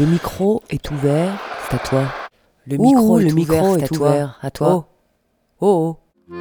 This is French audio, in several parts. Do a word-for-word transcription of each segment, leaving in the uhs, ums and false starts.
Le micro est ouvert, c'est à toi. Le micro, Ouh, est, le ouvert, micro est, est ouvert, ouvert, à toi. Oh, oh, oh.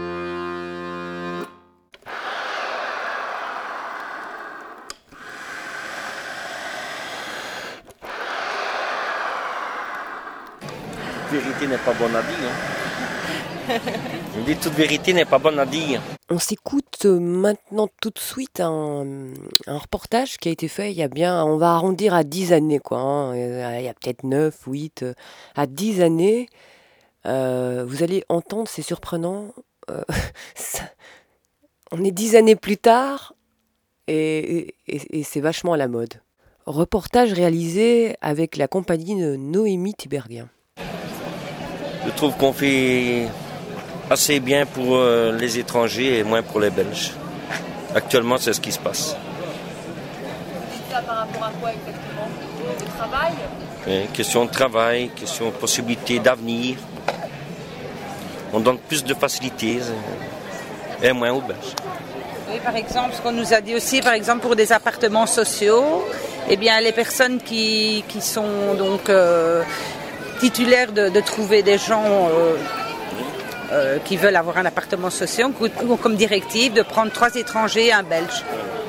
Toute vérité n'est pas bonne à dire. Hein. Je me dis, toute vérité n'est pas bonne à dire. On s'écoute maintenant tout de suite un, un reportage qui a été fait il y a bien, on va arrondir à dix années, quoi. Hein. Il y a peut-être neuf, huit, à dix années. Euh, vous allez entendre, c'est surprenant. Euh, ça, on est dix années plus tard et, et, et c'est vachement à la mode. Reportage réalisé avec la compagnie de Noémie Tiberghien. Je trouve qu'on fait assez bien pour euh, les étrangers et moins pour les Belges. Actuellement, c'est ce qui se passe. C'est ça par rapport à quoi exactement? Le travail? Oui, question de travail, question de possibilité d'avenir. On donne plus de facilités et moins aux Belges. Oui, par exemple, ce qu'on nous a dit aussi, par exemple, pour des appartements sociaux, eh bien, les personnes qui, qui sont donc euh, titulaires de, de trouver des gens euh, euh, qui veulent avoir un appartement social ont comme directive de prendre trois étrangers et un Belge.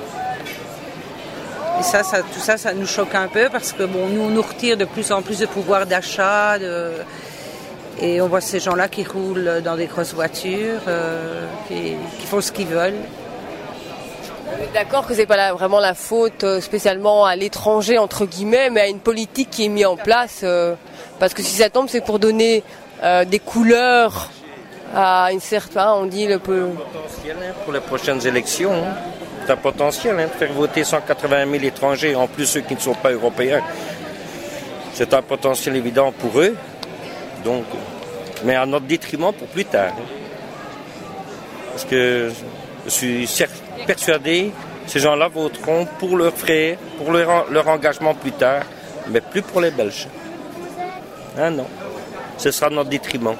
Et ça, ça, tout ça, ça nous choque un peu parce que bon, nous, on nous retire de plus en plus de pouvoir d'achat. De... Et on voit ces gens-là qui roulent dans des grosses voitures, euh, qui, qui font ce qu'ils veulent. On est d'accord que c'est pas la, vraiment la faute euh, spécialement à l'étranger entre guillemets, mais à une politique qui est mise en place. Euh, parce que si ça tombe, c'est pour donner euh, des couleurs à une certaine. On dit le peu. Potentiel hein, pour les prochaines élections. Hein. C'est un potentiel hein, de faire voter cent quatre-vingt mille étrangers, en plus ceux qui ne sont pas européens. C'est un potentiel évident pour eux. Donc, mais à notre détriment pour plus tard. Parce que je suis persuadé que ces gens-là voteront pour leurs frais, pour leur, leur engagement plus tard, mais plus pour les Belges. Ah non, ce sera notre détriment.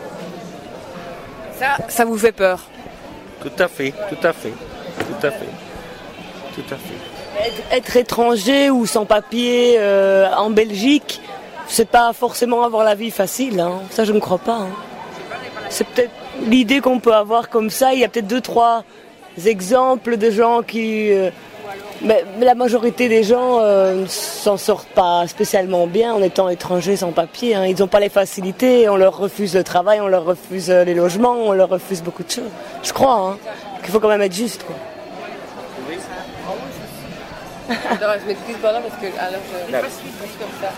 Ça, ça vous fait peur? Tout à fait, tout à fait, tout à fait, tout à fait. Être, être étranger ou sans papier euh, en Belgique, c'est pas forcément avoir la vie facile, hein. Ça je ne crois pas. Hein. C'est peut-être l'idée qu'on peut avoir comme ça. Il y a peut-être deux, trois exemples de gens qui... Euh, mais, mais la majorité des gens euh, ne s'en sortent pas spécialement bien en étant étrangers sans papier. Hein. Ils n'ont pas les facilités, on leur refuse le travail, on leur refuse les logements, on leur refuse beaucoup de choses. Je crois hein, qu'il faut quand même être juste. Quoi. Je m'excuse pas là parce que alors je pas suite comme ça.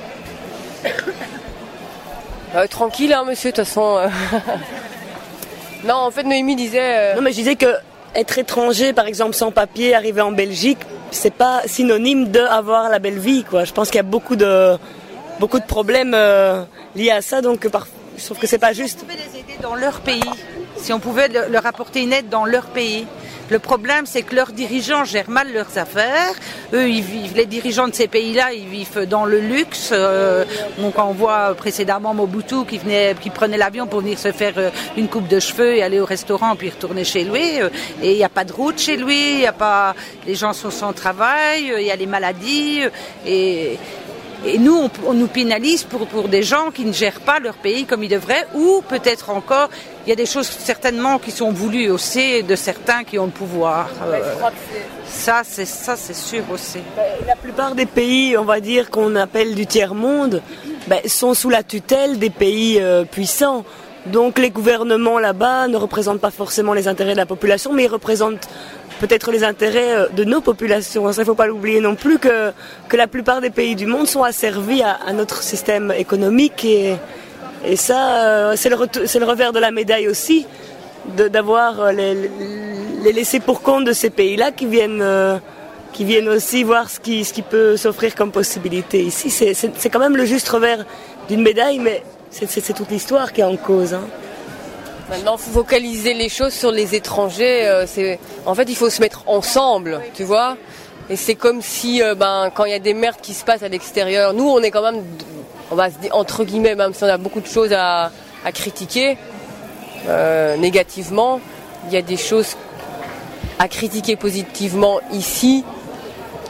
Euh, tranquille, hein, monsieur, de toute façon. Euh... non, en fait, Noémie disait. Euh... Non, mais je disais que être étranger, par exemple, sans papier, arriver en Belgique, c'est pas synonyme d'avoir la belle vie, quoi. Je pense qu'il y a beaucoup de beaucoup de problèmes euh, liés à ça, donc par... je trouve que c'est pas juste. Si on pouvait les aider dans leur pays, si on pouvait leur apporter une aide dans leur pays. Le problème, c'est que leurs dirigeants gèrent mal leurs affaires. Eux, ils vivent, les dirigeants de ces pays-là, ils vivent dans le luxe. Euh, donc, on voit précédemment Mobutu qui venait, qui prenait l'avion pour venir se faire une coupe de cheveux et aller au restaurant puis retourner chez lui. Et il n'y a pas de route chez lui, il y a pas, les gens sont sans travail, il y a les maladies. Et, et nous, on, on nous pénalise pour, pour des gens qui ne gèrent pas leur pays comme ils devraient, ou peut-être encore, il y a des choses certainement qui sont voulues aussi de certains qui ont le pouvoir. Euh, je crois que c'est... Ça, c'est, ça, c'est sûr aussi. La plupart des pays, on va dire, qu'on appelle du tiers-monde, ben, sont sous la tutelle des pays euh, puissants. Donc les gouvernements là-bas ne représentent pas forcément les intérêts de la population, mais ils représentent peut-être les intérêts de nos populations. Ça, il ne faut pas l'oublier non plus que, que la plupart des pays du monde sont asservis à, à notre système économique et, et ça, euh, c'est, le re- c'est le revers de la médaille aussi, de, d'avoir les, les laissés pour compte de ces pays-là qui viennent, euh, qui viennent aussi voir ce qui, ce qui peut s'offrir comme possibilité ici. C'est, c'est, c'est quand même le juste revers d'une médaille, mais c'est, c'est, c'est toute l'histoire qui est en cause. Hein. Maintenant, il faut focaliser les choses sur les étrangers. Euh, c'est... En fait, il faut se mettre ensemble, tu vois. Et c'est comme si, euh, ben, quand il y a des merdes qui se passent à l'extérieur, nous, on est quand même, on va se dire, entre guillemets, même si on a beaucoup de choses à, à critiquer euh, négativement, il y a des choses à critiquer positivement ici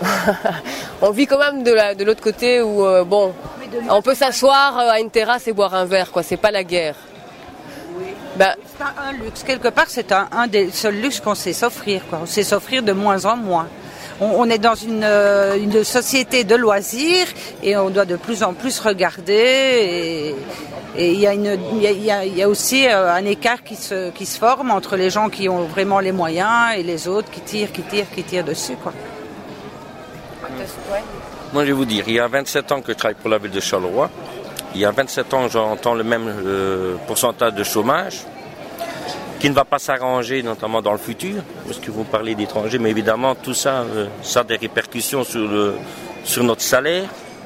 On vit quand même de, la, de l'autre côté où, euh, bon, on peut s'asseoir à une terrasse et boire un verre, quoi. C'est pas la guerre. Oui. Ben, c'est un, un luxe. Quelque part, c'est un, un des seuls luxes qu'on sait s'offrir, quoi. On sait s'offrir de moins en moins. On, on est dans une, euh, une société de loisirs et on doit de plus en plus regarder. Et il y, y, y, y a aussi euh, un écart qui se, qui se forme entre les gens qui ont vraiment les moyens et les autres qui tirent, qui tirent, qui tirent dessus, quoi. Moi, je vais vous dire, il y a vingt-sept ans que je travaille pour la ville de Charleroi. Il y a vingt-sept ans, j'entends le même euh, pourcentage de chômage qui ne va pas s'arranger, notamment dans le futur, parce que vous parlez d'étrangers, mais évidemment, tout ça, euh, ça a des répercussions sur, le, sur notre salaire.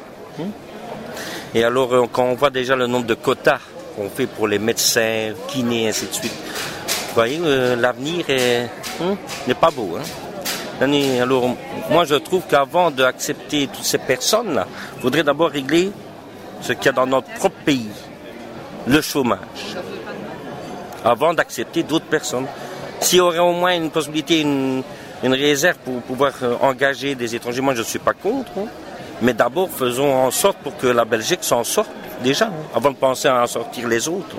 Et alors, euh, quand on voit déjà le nombre de quotas qu'on fait pour les médecins, kinés, ainsi de suite, vous voyez, euh, l'avenir est, hein, n'est pas beau. Hein. Alors, moi, je trouve qu'avant d'accepter toutes ces personnes-là, il faudrait d'abord régler ce qu'il y a dans notre propre pays, le chômage, avant d'accepter d'autres personnes. S'il y aurait au moins une possibilité, une, une réserve pour pouvoir engager des étrangers, moi, je ne suis pas contre, hein, mais d'abord, faisons en sorte pour que la Belgique s'en sorte déjà, hein, avant de penser à en sortir les autres.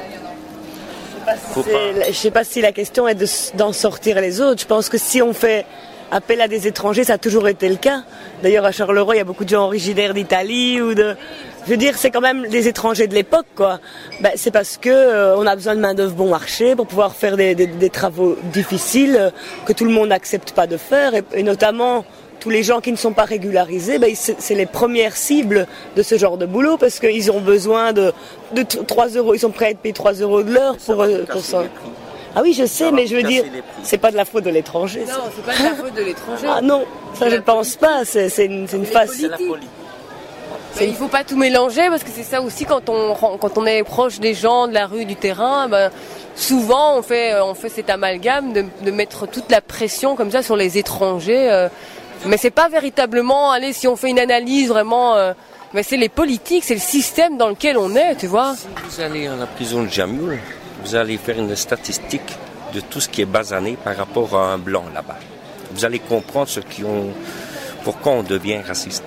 Je ne sais pas si la question est de, d'en sortir les autres. Je pense que si on fait appel à des étrangers, ça a toujours été le cas. D'ailleurs, à Charleroi, il y a beaucoup de gens originaires d'Italie ou de... Je veux dire, c'est quand même des étrangers de l'époque, quoi. Ben, c'est parce que euh, on a besoin de main-d'œuvre bon marché pour pouvoir faire des, des, des travaux difficiles euh, que tout le monde n'accepte pas de faire, et, et notamment tous les gens qui ne sont pas régularisés, ben, c'est, c'est les premières cibles de ce genre de boulot parce qu'ils ont besoin de, de trois euros, ils sont prêts à être payés trois euros de l'heure pour, pour ça. Ah oui, je sais, mais je veux dire, c'est pas de la faute de l'étranger. Non, c'est pas de la faute de l'étranger. Ah non, ça je ne pense pas, c'est, c'est une, c'est une phase. Mais il ne faut pas tout mélanger parce que c'est ça aussi quand on, quand on est proche des gens, de la rue, du terrain, ben, souvent on fait, on fait cet amalgame de, de mettre toute la pression comme ça sur les étrangers. Euh, mais c'est pas véritablement, allez, si on fait une analyse vraiment, euh, mais c'est les politiques, c'est le système dans lequel on est, tu vois. Si vous allez à la prison de Jamul, vous allez faire une statistique de tout ce qui est basané par rapport à un blanc là-bas. Vous allez comprendre ce qui ont, pourquoi on devient raciste.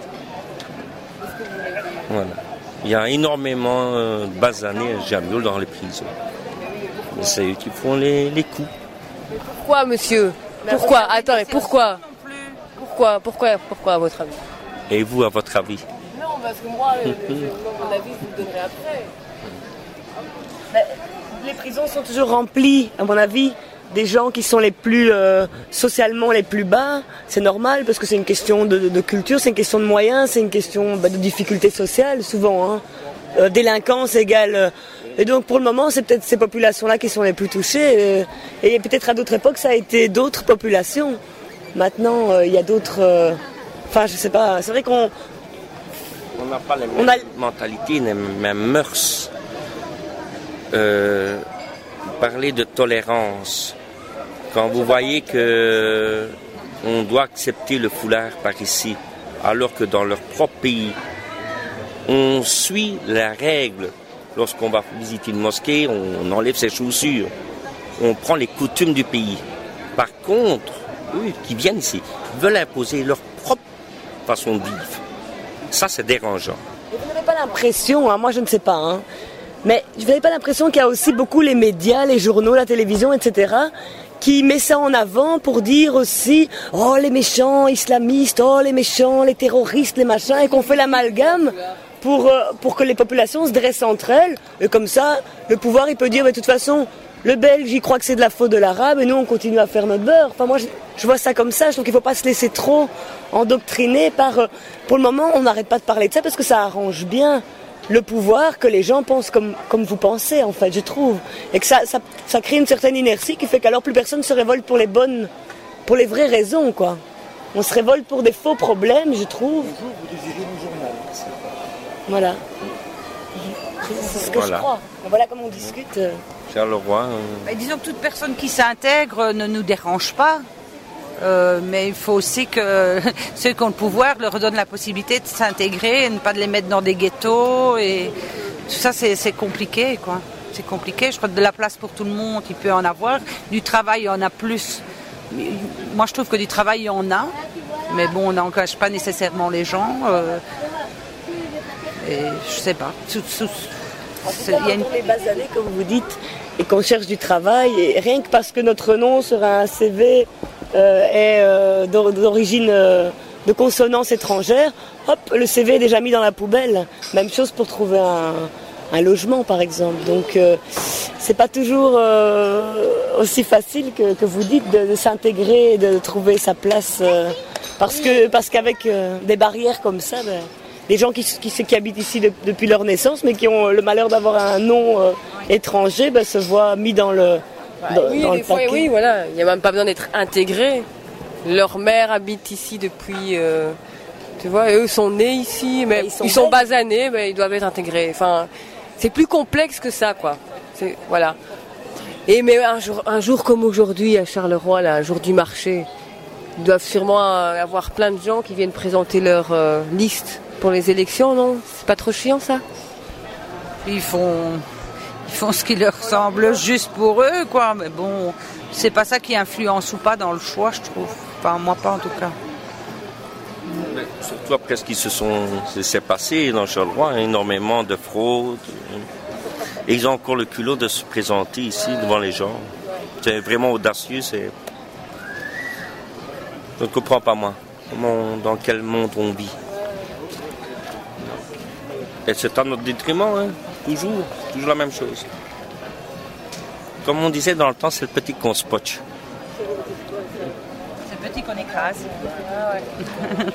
Voilà. Il y a énormément de basanés à Jamul dans les prisons. C'est eux qui font les, les coups. Mais pourquoi, monsieur? Pourquoi? Attends, mais pourquoi? Pourquoi? Pourquoi? Pourquoi, à votre avis? Et vous, à votre avis? Non, parce que moi, le, le, mon avis, je vous le donnerai après. Mais les prisons sont toujours remplies, à mon avis, des gens qui sont les plus euh, socialement les plus bas. C'est normal parce que c'est une question de, de, de culture, c'est une question de moyens, c'est une question bah, de difficultés sociales souvent. Hein. Euh, délinquance égale. Euh, et donc pour le moment, c'est peut-être ces populations-là qui sont les plus touchées. Euh, et peut-être à d'autres époques, ça a été d'autres populations. Maintenant, il euh, y a d'autres. Enfin, euh, je sais pas. C'est vrai qu'on. On n'a pas les mêmes a... mentalités, les mêmes mœurs. Euh, parler de tolérance. Quand vous voyez que on doit accepter le foulard par ici, alors que dans leur propre pays, on suit la règle. Lorsqu'on va visiter une mosquée, on enlève ses chaussures. On prend les coutumes du pays. Par contre, eux qui viennent ici veulent imposer leur propre façon de vivre. Ça, c'est dérangeant. Et vous n'avez pas l'impression, hein, moi je ne sais pas, hein, mais vous n'avez pas l'impression qu'il y a aussi beaucoup les médias, les journaux, la télévision, et cetera, qui met ça en avant pour dire aussi « Oh, les méchants islamistes, oh, les méchants, les terroristes, les machins », et qu'on fait l'amalgame pour, euh, pour que les populations se dressent entre elles. Et comme ça, le pouvoir, il peut dire « De toute façon, le Belge, il croit que c'est de la faute de l'arabe et nous, on continue à faire notre beurre. » Enfin, moi, je, je vois ça comme ça. Je trouve qu'il ne faut pas se laisser trop endoctriner par... Euh, pour le moment, on n'arrête pas de parler de ça parce que ça arrange bien le pouvoir que les gens pensent comme, comme vous pensez, en fait, je trouve. Et que ça, ça, ça crée une certaine inertie qui fait qu'alors plus personne ne se révolte pour les bonnes, pour les vraies raisons, quoi. On se révolte pour des faux problèmes, je trouve. Voilà. C'est ce que voilà. je crois. Voilà comment on discute. Charleroi. Euh... Mais disons que toute personne qui s'intègre ne nous dérange pas. Euh, mais il faut aussi que ceux qui ont le pouvoir leur donnent la possibilité de s'intégrer et ne pas de les mettre dans des ghettos. Et tout ça, c'est, c'est compliqué, quoi. C'est compliqué. Je crois que de la place pour tout le monde, il peut en avoir. Du travail, il y en a plus. Moi, je trouve que du travail, il y en a. Mais bon, on n'engage pas nécessairement les gens. Euh, et je sais pas. Tout, tout, c'est, il y a une... Pour les bas années, comme vous dites, et qu'on cherche du travail, et rien que parce que notre nom sur un C V euh, est euh, d'origine euh, de consonance étrangère, hop, le C V est déjà mis dans la poubelle. Même chose pour trouver un, un logement, par exemple. Donc, euh, c'est pas toujours euh, aussi facile que, que vous dites de, de s'intégrer et de trouver sa place. Euh, parce que parce qu'avec euh, des barrières comme ça, ben, des gens qui, qui, qui habitent ici de, depuis leur naissance, mais qui ont le malheur d'avoir un nom euh, étranger, ben, se voient mis dans le bah, dans, oui, dans des le fois, paquet. Oui, voilà. Il n'y a même pas besoin d'être intégré. Leur mère habite ici depuis... Euh, tu vois, et eux sont nés ici, mais ils sont, ils sont basanés, mais ils doivent être intégrés. Enfin, c'est plus complexe que ça, quoi. C'est, voilà. Et mais un jour, un jour comme aujourd'hui à Charleroi, là, un jour du marché, ils doivent sûrement avoir plein de gens qui viennent présenter leur euh, liste pour les élections, non? C'est pas trop chiant, ça? Ils font, ils font ce qui leur semble juste pour eux, quoi. Mais bon, c'est pas ça qui influence ou pas dans le choix, je trouve. Enfin, moi pas en tout cas. Mais surtout après ce qui se sont, s'est passé dans Charleroi, énormément de fraude. Et ils ont encore le culot de se présenter ici devant les gens. C'est vraiment audacieux. C'est... Je ne comprends pas, moi, comment, dans quel monde on vit. Et c'est à notre détriment, hein. Toujours, toujours la même chose. Comme on disait dans le temps, c'est le petit qu'on spotche. C'est le petit qu'on écrase. Ah ouais.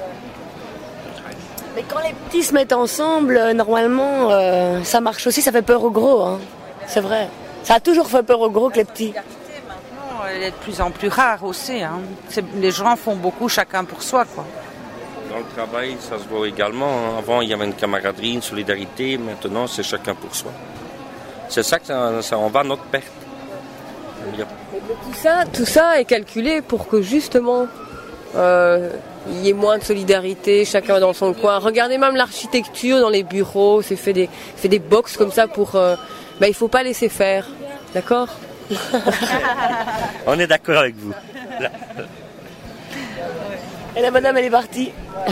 Mais quand les petits se mettent ensemble, euh, normalement, euh, ça marche aussi, ça fait peur aux gros. Hein. C'est vrai. Ça a toujours fait peur aux gros que les petits. La solidarité, maintenant, elle est de plus en plus rare aussi. Hein. C'est, les gens font beaucoup chacun pour soi, quoi. Dans le travail, ça se voit également. Hein. Avant, il y avait une camaraderie, une solidarité. Maintenant, c'est chacun pour soi. C'est ça que ça, ça en va à notre perte. Tout ça, tout ça est calculé pour que justement euh, il y ait moins de solidarité, chacun dans son coin. Regardez même l'architecture dans les bureaux, c'est fait des, fait des box comme ça pour... Euh, ben, il ne faut pas laisser faire, d'accord? On est d'accord avec vous. Et la madame, elle est partie.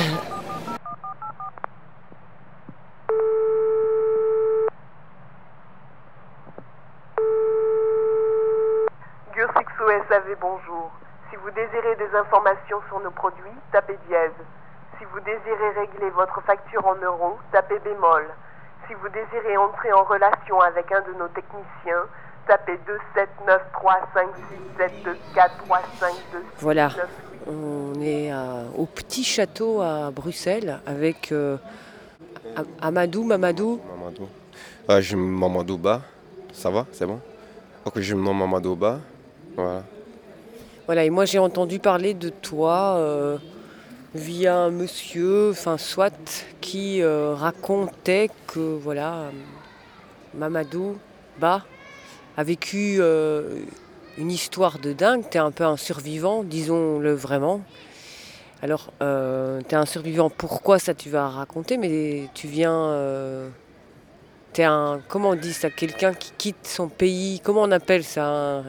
Gursixo S A V, bonjour. Si vous désirez des informations sur nos produits, tapez dièse. Si vous désirez régler votre facture en euros, tapez bémol. Si vous désirez entrer en relation avec un de nos techniciens, tapez deux sept neuf trois cinq six sept deux quatre trois cinq deux six Voilà, neuf huit. on est à- au petit château à Bruxelles avec euh, Am- Amadou, Mamadou. Mamadou. Ah, je me nomme Mamadou Ba. Ça va, c'est bon? Ok, je me nomme Mamadou Ba. Voilà. Voilà, et moi j'ai entendu parler de toi euh, via un monsieur, enfin soit, qui euh, racontait que voilà, euh, Mamadou Ba a vécu euh, une histoire de dingue. T'es un peu un survivant, disons-le vraiment. Alors, euh, t'es un survivant, pourquoi ça tu vas raconter, mais tu viens... Euh, t'es un... Comment on dit ça? Quelqu'un qui quitte son pays, comment on appelle ça? un-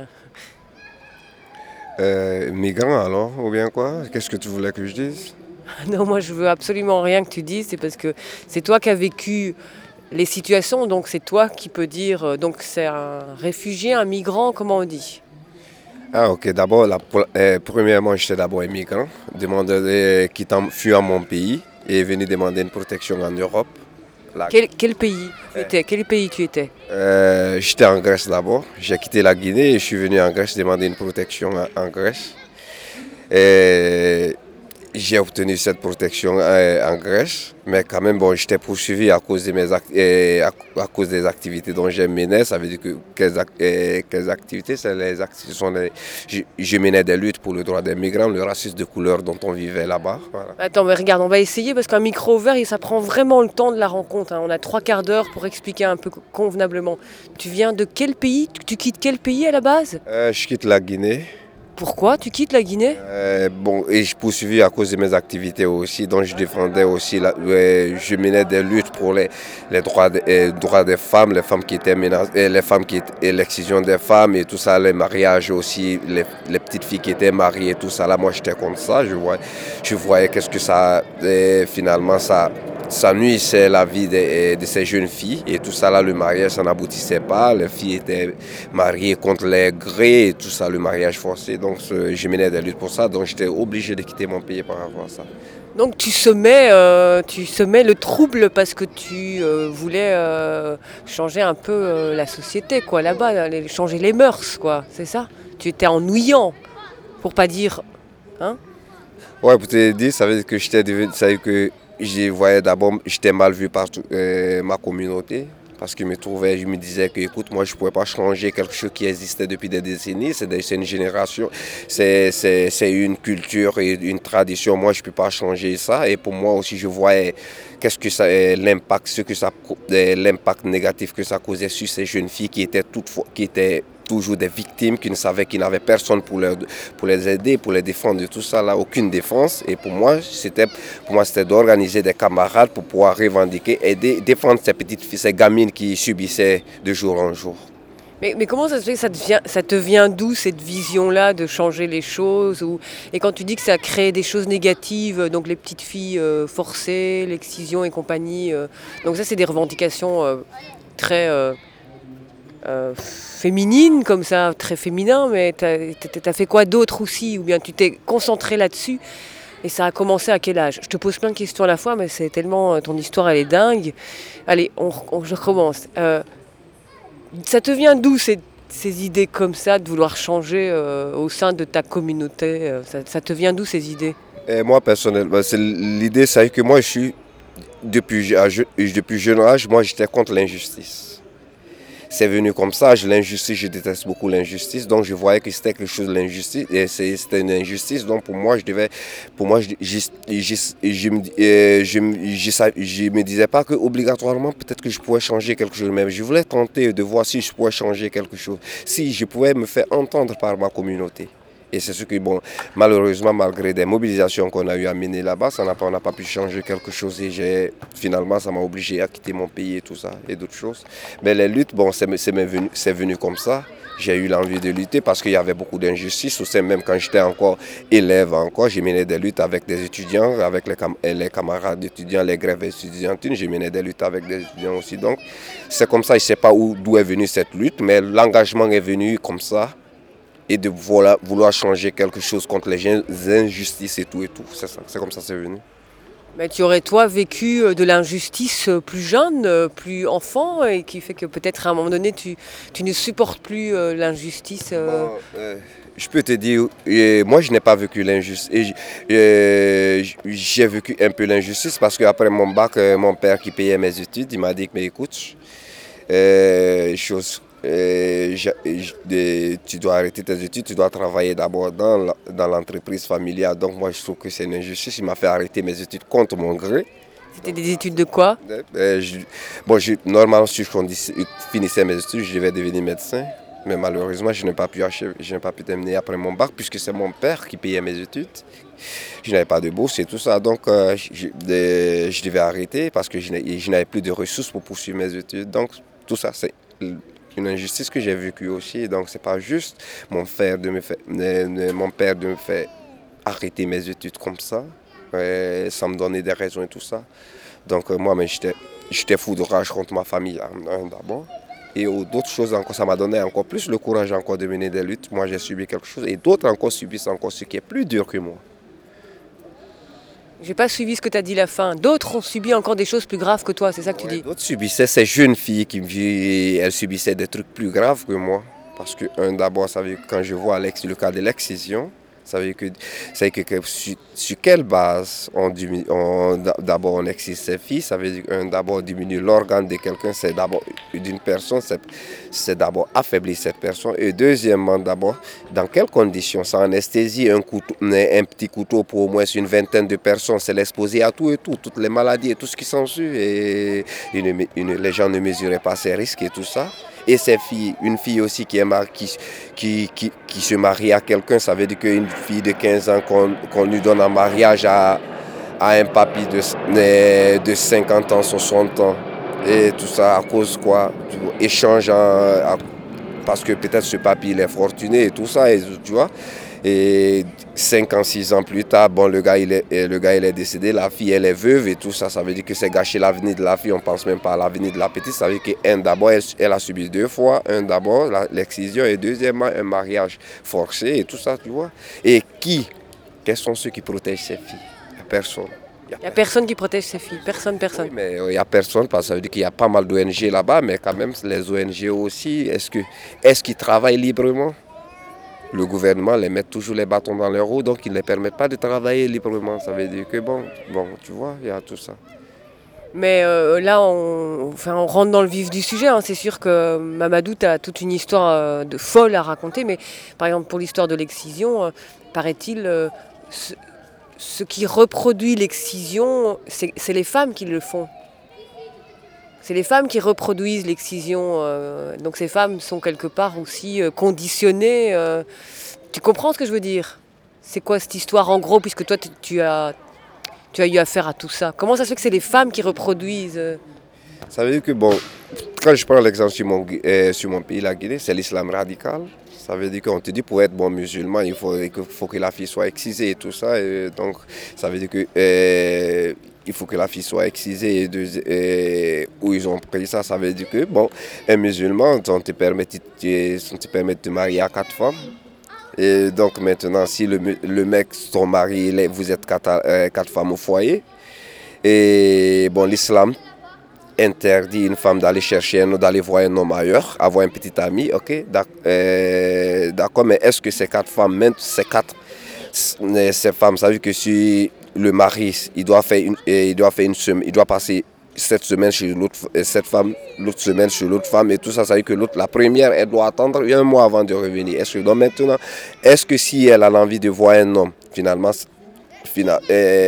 Euh, migrant alors, ou bien quoi? Qu'est-ce que tu voulais que je dise? Non, moi je veux absolument rien que tu dises, c'est parce que c'est toi qui as vécu les situations, donc c'est toi qui peux dire, euh, donc c'est un réfugié, un migrant, comment on dit? Ah, ok. D'abord, la, euh, premièrement, j'étais d'abord un migrant, demandeur, euh, quittant, fuyant mon pays et venu demander une protection en Europe. La- Quel, quel pays tu étais? Quel pays tu étais? Euh, j'étais en Grèce d'abord. J'ai quitté la Guinée et je suis venu en Grèce demander une protection en, en Grèce. Et j'ai obtenu cette protection euh, en Grèce, mais quand même, bon, j'étais poursuivi à cause, de mes act- et à, à cause des activités dont j'ai mené. Ça veut dire que quelles, ac- euh, quelles activités, c'est les activités sont les, je, je menais des luttes pour le droit des migrants, le racisme de couleur dont on vivait là-bas. Voilà. Attends, mais regarde, on va essayer parce qu'un micro ouvert, ça prend vraiment le temps de la rencontre. Hein. On a trois quarts d'heure pour expliquer un peu convenablement. Tu viens de quel pays? Tu, tu quittes quel pays à la base? Euh, je quitte la Guinée Pourquoi tu quittes la Guinée? Euh, bon, et je poursuivis à cause de mes activités aussi, donc je défendais aussi, la, euh, je menais des luttes pour les, les droits, de, euh, droits des femmes, les femmes qui étaient menacées, les femmes qui étaient, l'excision des femmes et tout ça, les mariages aussi, les, les petites filles qui étaient mariées, tout ça. Là, moi, j'étais contre ça. Je voyais, je voyais qu'est-ce que ça, et finalement, ça. Ça nuisait la vie de, de ces jeunes filles et tout ça là, le mariage, ça n'aboutissait pas. Les filles étaient mariées contre les grés et tout ça, le mariage forcé. Donc je menais des luttes pour ça, donc j'étais obligé de quitter mon pays par rapport à ça. Donc tu semais, euh, tu semais le trouble parce que tu euh, voulais euh, changer un peu euh, la société, quoi, là-bas, changer les mœurs, quoi, c'est ça? Tu étais ennuyant, pour pas dire, hein? Ouais, pour te dire, ça veut dire que j'étais devenu, ça veut dire que je voyais d'abord, j'étais mal vu par tout, euh, ma communauté. Parce que je me trouvais, je me disais que, écoute, moi, je ne pouvais pas changer quelque chose qui existait depuis des décennies. C'est, des, c'est une génération, c'est, c'est, c'est une culture et une tradition. Moi, je ne peux pas changer ça. Et pour moi aussi, je voyais qu'est-ce que ça, l'impact, ce que ça, l'impact négatif que ça causait sur ces jeunes filles qui étaient toutefois, qui étaient toujours des victimes, qui ne savaient qu'ils n'avaient personne pour, leur, pour les aider, pour les défendre de tout ça, là, aucune défense. Et pour moi, c'était, pour moi, c'était d'organiser des camarades pour pouvoir revendiquer, aider, défendre ces petites filles, ces gamines qui subissaient de jour en jour. Mais, mais comment ça se fait que ça te vient, ça te vient d'où cette vision-là de changer les choses ou, et quand tu dis que ça crée des choses négatives, donc les petites filles euh, forcées, l'excision et compagnie, euh, donc ça c'est des revendications euh, très... Euh, Euh, féminine comme ça, très féminin, mais t'as, t'as fait quoi d'autre aussi? Ou bien tu t'es concentré là-dessus et ça a commencé à quel âge? Je te pose plein de questions à la fois, mais c'est tellement... Ton histoire, elle est dingue. Allez, on, on, je recommence. Euh, ça te vient d'où ces, ces idées comme ça, de vouloir changer euh, au sein de ta communauté? euh, ça, ça te vient d'où ces idées? Et moi, personnellement, c'est l'idée, c'est que moi, je suis, depuis, depuis jeune âge, moi, j'étais contre l'injustice. C'est venu comme ça, l'injustice, je déteste beaucoup l'injustice, donc je voyais que c'était quelque chose de l'injustice, et c'était une injustice, donc pour moi, je devais, pour moi, je, je, je, je, me, je, je, je me disais pas que obligatoirement, peut-être que je pouvais changer quelque chose, mais je voulais tenter de voir si je pouvais changer quelque chose, si je pouvais me faire entendre par ma communauté. Et c'est ce que, bon, malheureusement, malgré des mobilisations qu'on a eu à mener là-bas, ça n'a pas, on n'a pas pu changer quelque chose. Et j'ai, finalement, ça m'a obligé à quitter mon pays et tout ça, et d'autres choses. Mais les luttes, bon, c'est, c'est, venu, c'est venu comme ça. J'ai eu l'envie de lutter parce qu'il y avait beaucoup d'injustices. Aussi, même quand j'étais encore élève, encore, j'ai mené des luttes avec des étudiants, avec les, cam- les camarades étudiants, les grèves étudiantines. J'ai mené des luttes avec des étudiants aussi. Donc, c'est comme ça. Je ne sais pas où, d'où est venue cette lutte, mais l'engagement est venu comme ça. Et de voilà, vouloir changer quelque chose contre les injustices et tout et tout. C'est ça, c'est comme ça que c'est venu. Mais tu aurais, toi, vécu de l'injustice plus jeune, plus enfant, et qui fait que peut-être à un moment donné, tu, tu ne supportes plus l'injustice euh... Bon, euh, je peux te dire, euh, moi, je n'ai pas vécu l'injustice. Euh, j'ai vécu un peu l'injustice parce qu'après mon bac, euh, mon père qui payait mes études, il m'a dit, mais écoute, euh, chose... Euh, je, je, tu dois arrêter tes études, tu dois travailler d'abord dans, la, dans l'entreprise familiale. Donc moi je trouve que c'est une injustice. Il m'a fait arrêter mes études contre mon gré. C'était des études de quoi? euh, je, bon, je, Normalement si je finissais mes études, je devais devenir médecin. Mais malheureusement je n'ai pas pu achever, je n'ai pas pu terminer après mon bac puisque c'est mon père qui payait mes études. Je n'avais pas de bourse et tout ça. Donc euh, je, de, je devais arrêter parce que je, je n'avais plus de ressources pour poursuivre mes études. Donc tout ça c'est... une injustice que j'ai vécue aussi, donc c'est pas juste mon père de me faire, de, de, mon père de me faire arrêter mes études comme ça, euh, sans me donner des raisons et tout ça. Donc euh, moi, mais j'étais, j'étais fou de rage contre ma famille hein, d'abord, et d'autres choses encore, ça m'a donné encore plus le courage encore de mener des luttes. Moi, j'ai subi quelque chose, et d'autres encore subissent encore ce qui est plus dur que moi. J'ai pas suivi ce que tu as dit la fin. D'autres ont subi encore des choses plus graves que toi, c'est ça que tu ouais, dis? D'autres subissaient, ces jeunes filles qui me elles subissaient des trucs plus graves que moi. Parce que, un, d'abord, ça veut, quand je vois le cas de l'excision, ça veut que, ça veut que, que sur, sur quelle base on, on d'abord on excise ces filles, ça veut dire un, d'abord diminuer l'organe de quelqu'un, c'est d'abord d'une personne, c'est, c'est d'abord affaiblir cette personne. Et deuxièmement, d'abord, dans quelles conditions? Sans anesthésie, un, couteau, un petit couteau pour au moins une vingtaine de personnes, c'est l'exposer à tout et tout, toutes les maladies et tout ce qui s'ensuit. Et une, une, les gens ne mesuraient pas ces risques et tout ça. et ses filles. Une fille aussi qui, est mar- qui, qui, qui, qui se marie à quelqu'un, ça veut dire qu'une fille de quinze ans qu'on, qu'on lui donne en mariage à, à un papy de, de cinquante ans, soixante ans. Et tout ça à cause quoi? Échange en, à, parce que peut-être ce papy il est fortuné et tout ça, et, tu vois. Et cinq ans, six ans plus tard, bon, le gars, il est, le gars il est décédé, la fille elle est veuve et tout ça, ça veut dire que c'est gâcher l'avenir de la fille, on ne pense même pas à l'avenir de la petite, ça veut dire qu'un d'abord, elle, elle a subi deux fois, un d'abord la, l'excision et deuxièmement un mariage forcé et tout ça, tu vois. Et qui, quels sont ceux qui protègent ces filles? Il n'y a personne. Il n'y a personne qui protège ses filles, personne, personne. Oui, mais il n'y a personne, parce que ça veut dire qu'il y a pas mal d'O N G là-bas, mais quand même, les O N G aussi, est-ce, que, est-ce qu'ils travaillent librement? Le gouvernement les met toujours les bâtons dans les roues, donc ils ne les permettent pas de travailler librement. Ça veut dire que bon, bon tu vois, il y a tout ça. Mais euh, là, on, enfin, on rentre dans le vif du sujet. Hein. C'est sûr que Mamadou, tu as toute une histoire euh, de folle à raconter, mais par exemple, pour l'histoire de l'excision, euh, paraît-il, euh, ce, ce qui reproduit l'excision, c'est, c'est les femmes qui le font. C'est les femmes qui reproduisent l'excision. Euh, donc ces femmes sont quelque part aussi euh, conditionnées. Euh, tu comprends ce que je veux dire? C'est quoi cette histoire en gros, puisque toi tu, tu, as, tu as eu affaire à tout ça? Comment ça se fait que c'est les femmes qui reproduisent? euh... Ça veut dire que bon, quand je prends l'exemple sur mon, euh, sur mon pays, la Guinée, c'est l'islam radical. Ça veut dire qu'on te dit pour être bon musulman, il faut, il faut que la fille soit excisée et tout ça. Et donc ça veut dire que... Euh, il faut que la fille soit excisée et, de, et où ils ont pris ça, ça veut dire que, bon, un musulman, on te permet, on te permet de te marier à quatre femmes. Et donc maintenant, si le, le mec, ton mari, vous êtes quatre, euh, quatre femmes au foyer, et bon, l'islam interdit une femme d'aller chercher un homme, d'aller voir un homme ailleurs, avoir un petit ami, ok, d'accord, euh, d'accord, mais est-ce que ces quatre femmes, même ces quatre, ces femmes, ça veut dire que si le mari, il doit faire une, il doit faire une semaine, il doit passer cette semaine chez l'autre, cette femme, l'autre semaine chez l'autre femme et tout ça, ça veut dire que l'autre, la première, elle doit attendre un mois avant de revenir. Est-ce que donc maintenant, est-ce que si elle a l'envie de voir un homme, finalement, final,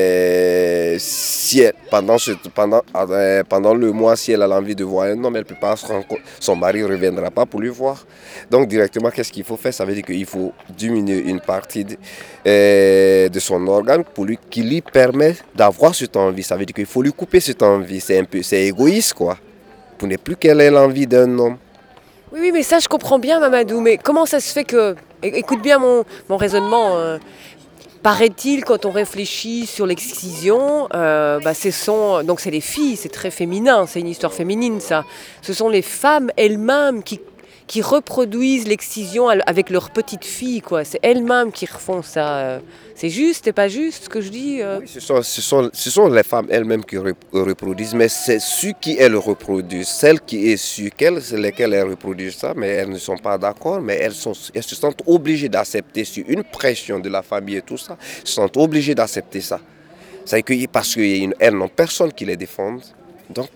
euh, si elle, pendant, ce, pendant, euh, pendant le mois, si elle a l'envie de voir un homme, elle peut pas se rendre compte, son mari ne reviendra pas pour lui voir. Donc directement, qu'est-ce qu'il faut faire? Ça veut dire qu'il faut diminuer une partie de, euh, de son organe pour lui, qui lui permet d'avoir cette envie. Ça veut dire qu'il faut lui couper cette envie. C'est un peu, c'est égoïste, quoi. Pour ne plus qu'elle ait l'envie d'un homme. Oui, oui, mais ça, je comprends bien, Mamadou. Mais comment ça se fait que... Écoute bien mon, mon raisonnement. Euh... Paraît-il, quand on réfléchit sur l'excision, euh, bah, ce sont, donc c'est les filles, c'est très féminin, c'est une histoire féminine ça. Ce sont les femmes elles-mêmes qui, qui reproduisent l'excision avec leurs petites filles, quoi. C'est elles-mêmes qui refont ça. C'est juste, c'est pas juste ce que je dis euh... Oui, ce sont, ce, sont, ce sont les femmes elles-mêmes qui reproduisent, mais c'est ceux qui elles reproduisent, celles qui est sur qu'elles, c'est lesquelles elles reproduisent ça, mais elles ne sont pas d'accord, mais elles, sont, elles se sentent obligées d'accepter sur une pression de la famille et tout ça, se sentent obligées d'accepter ça. C'est que parce qu'elles n'ont personne qui les défende, donc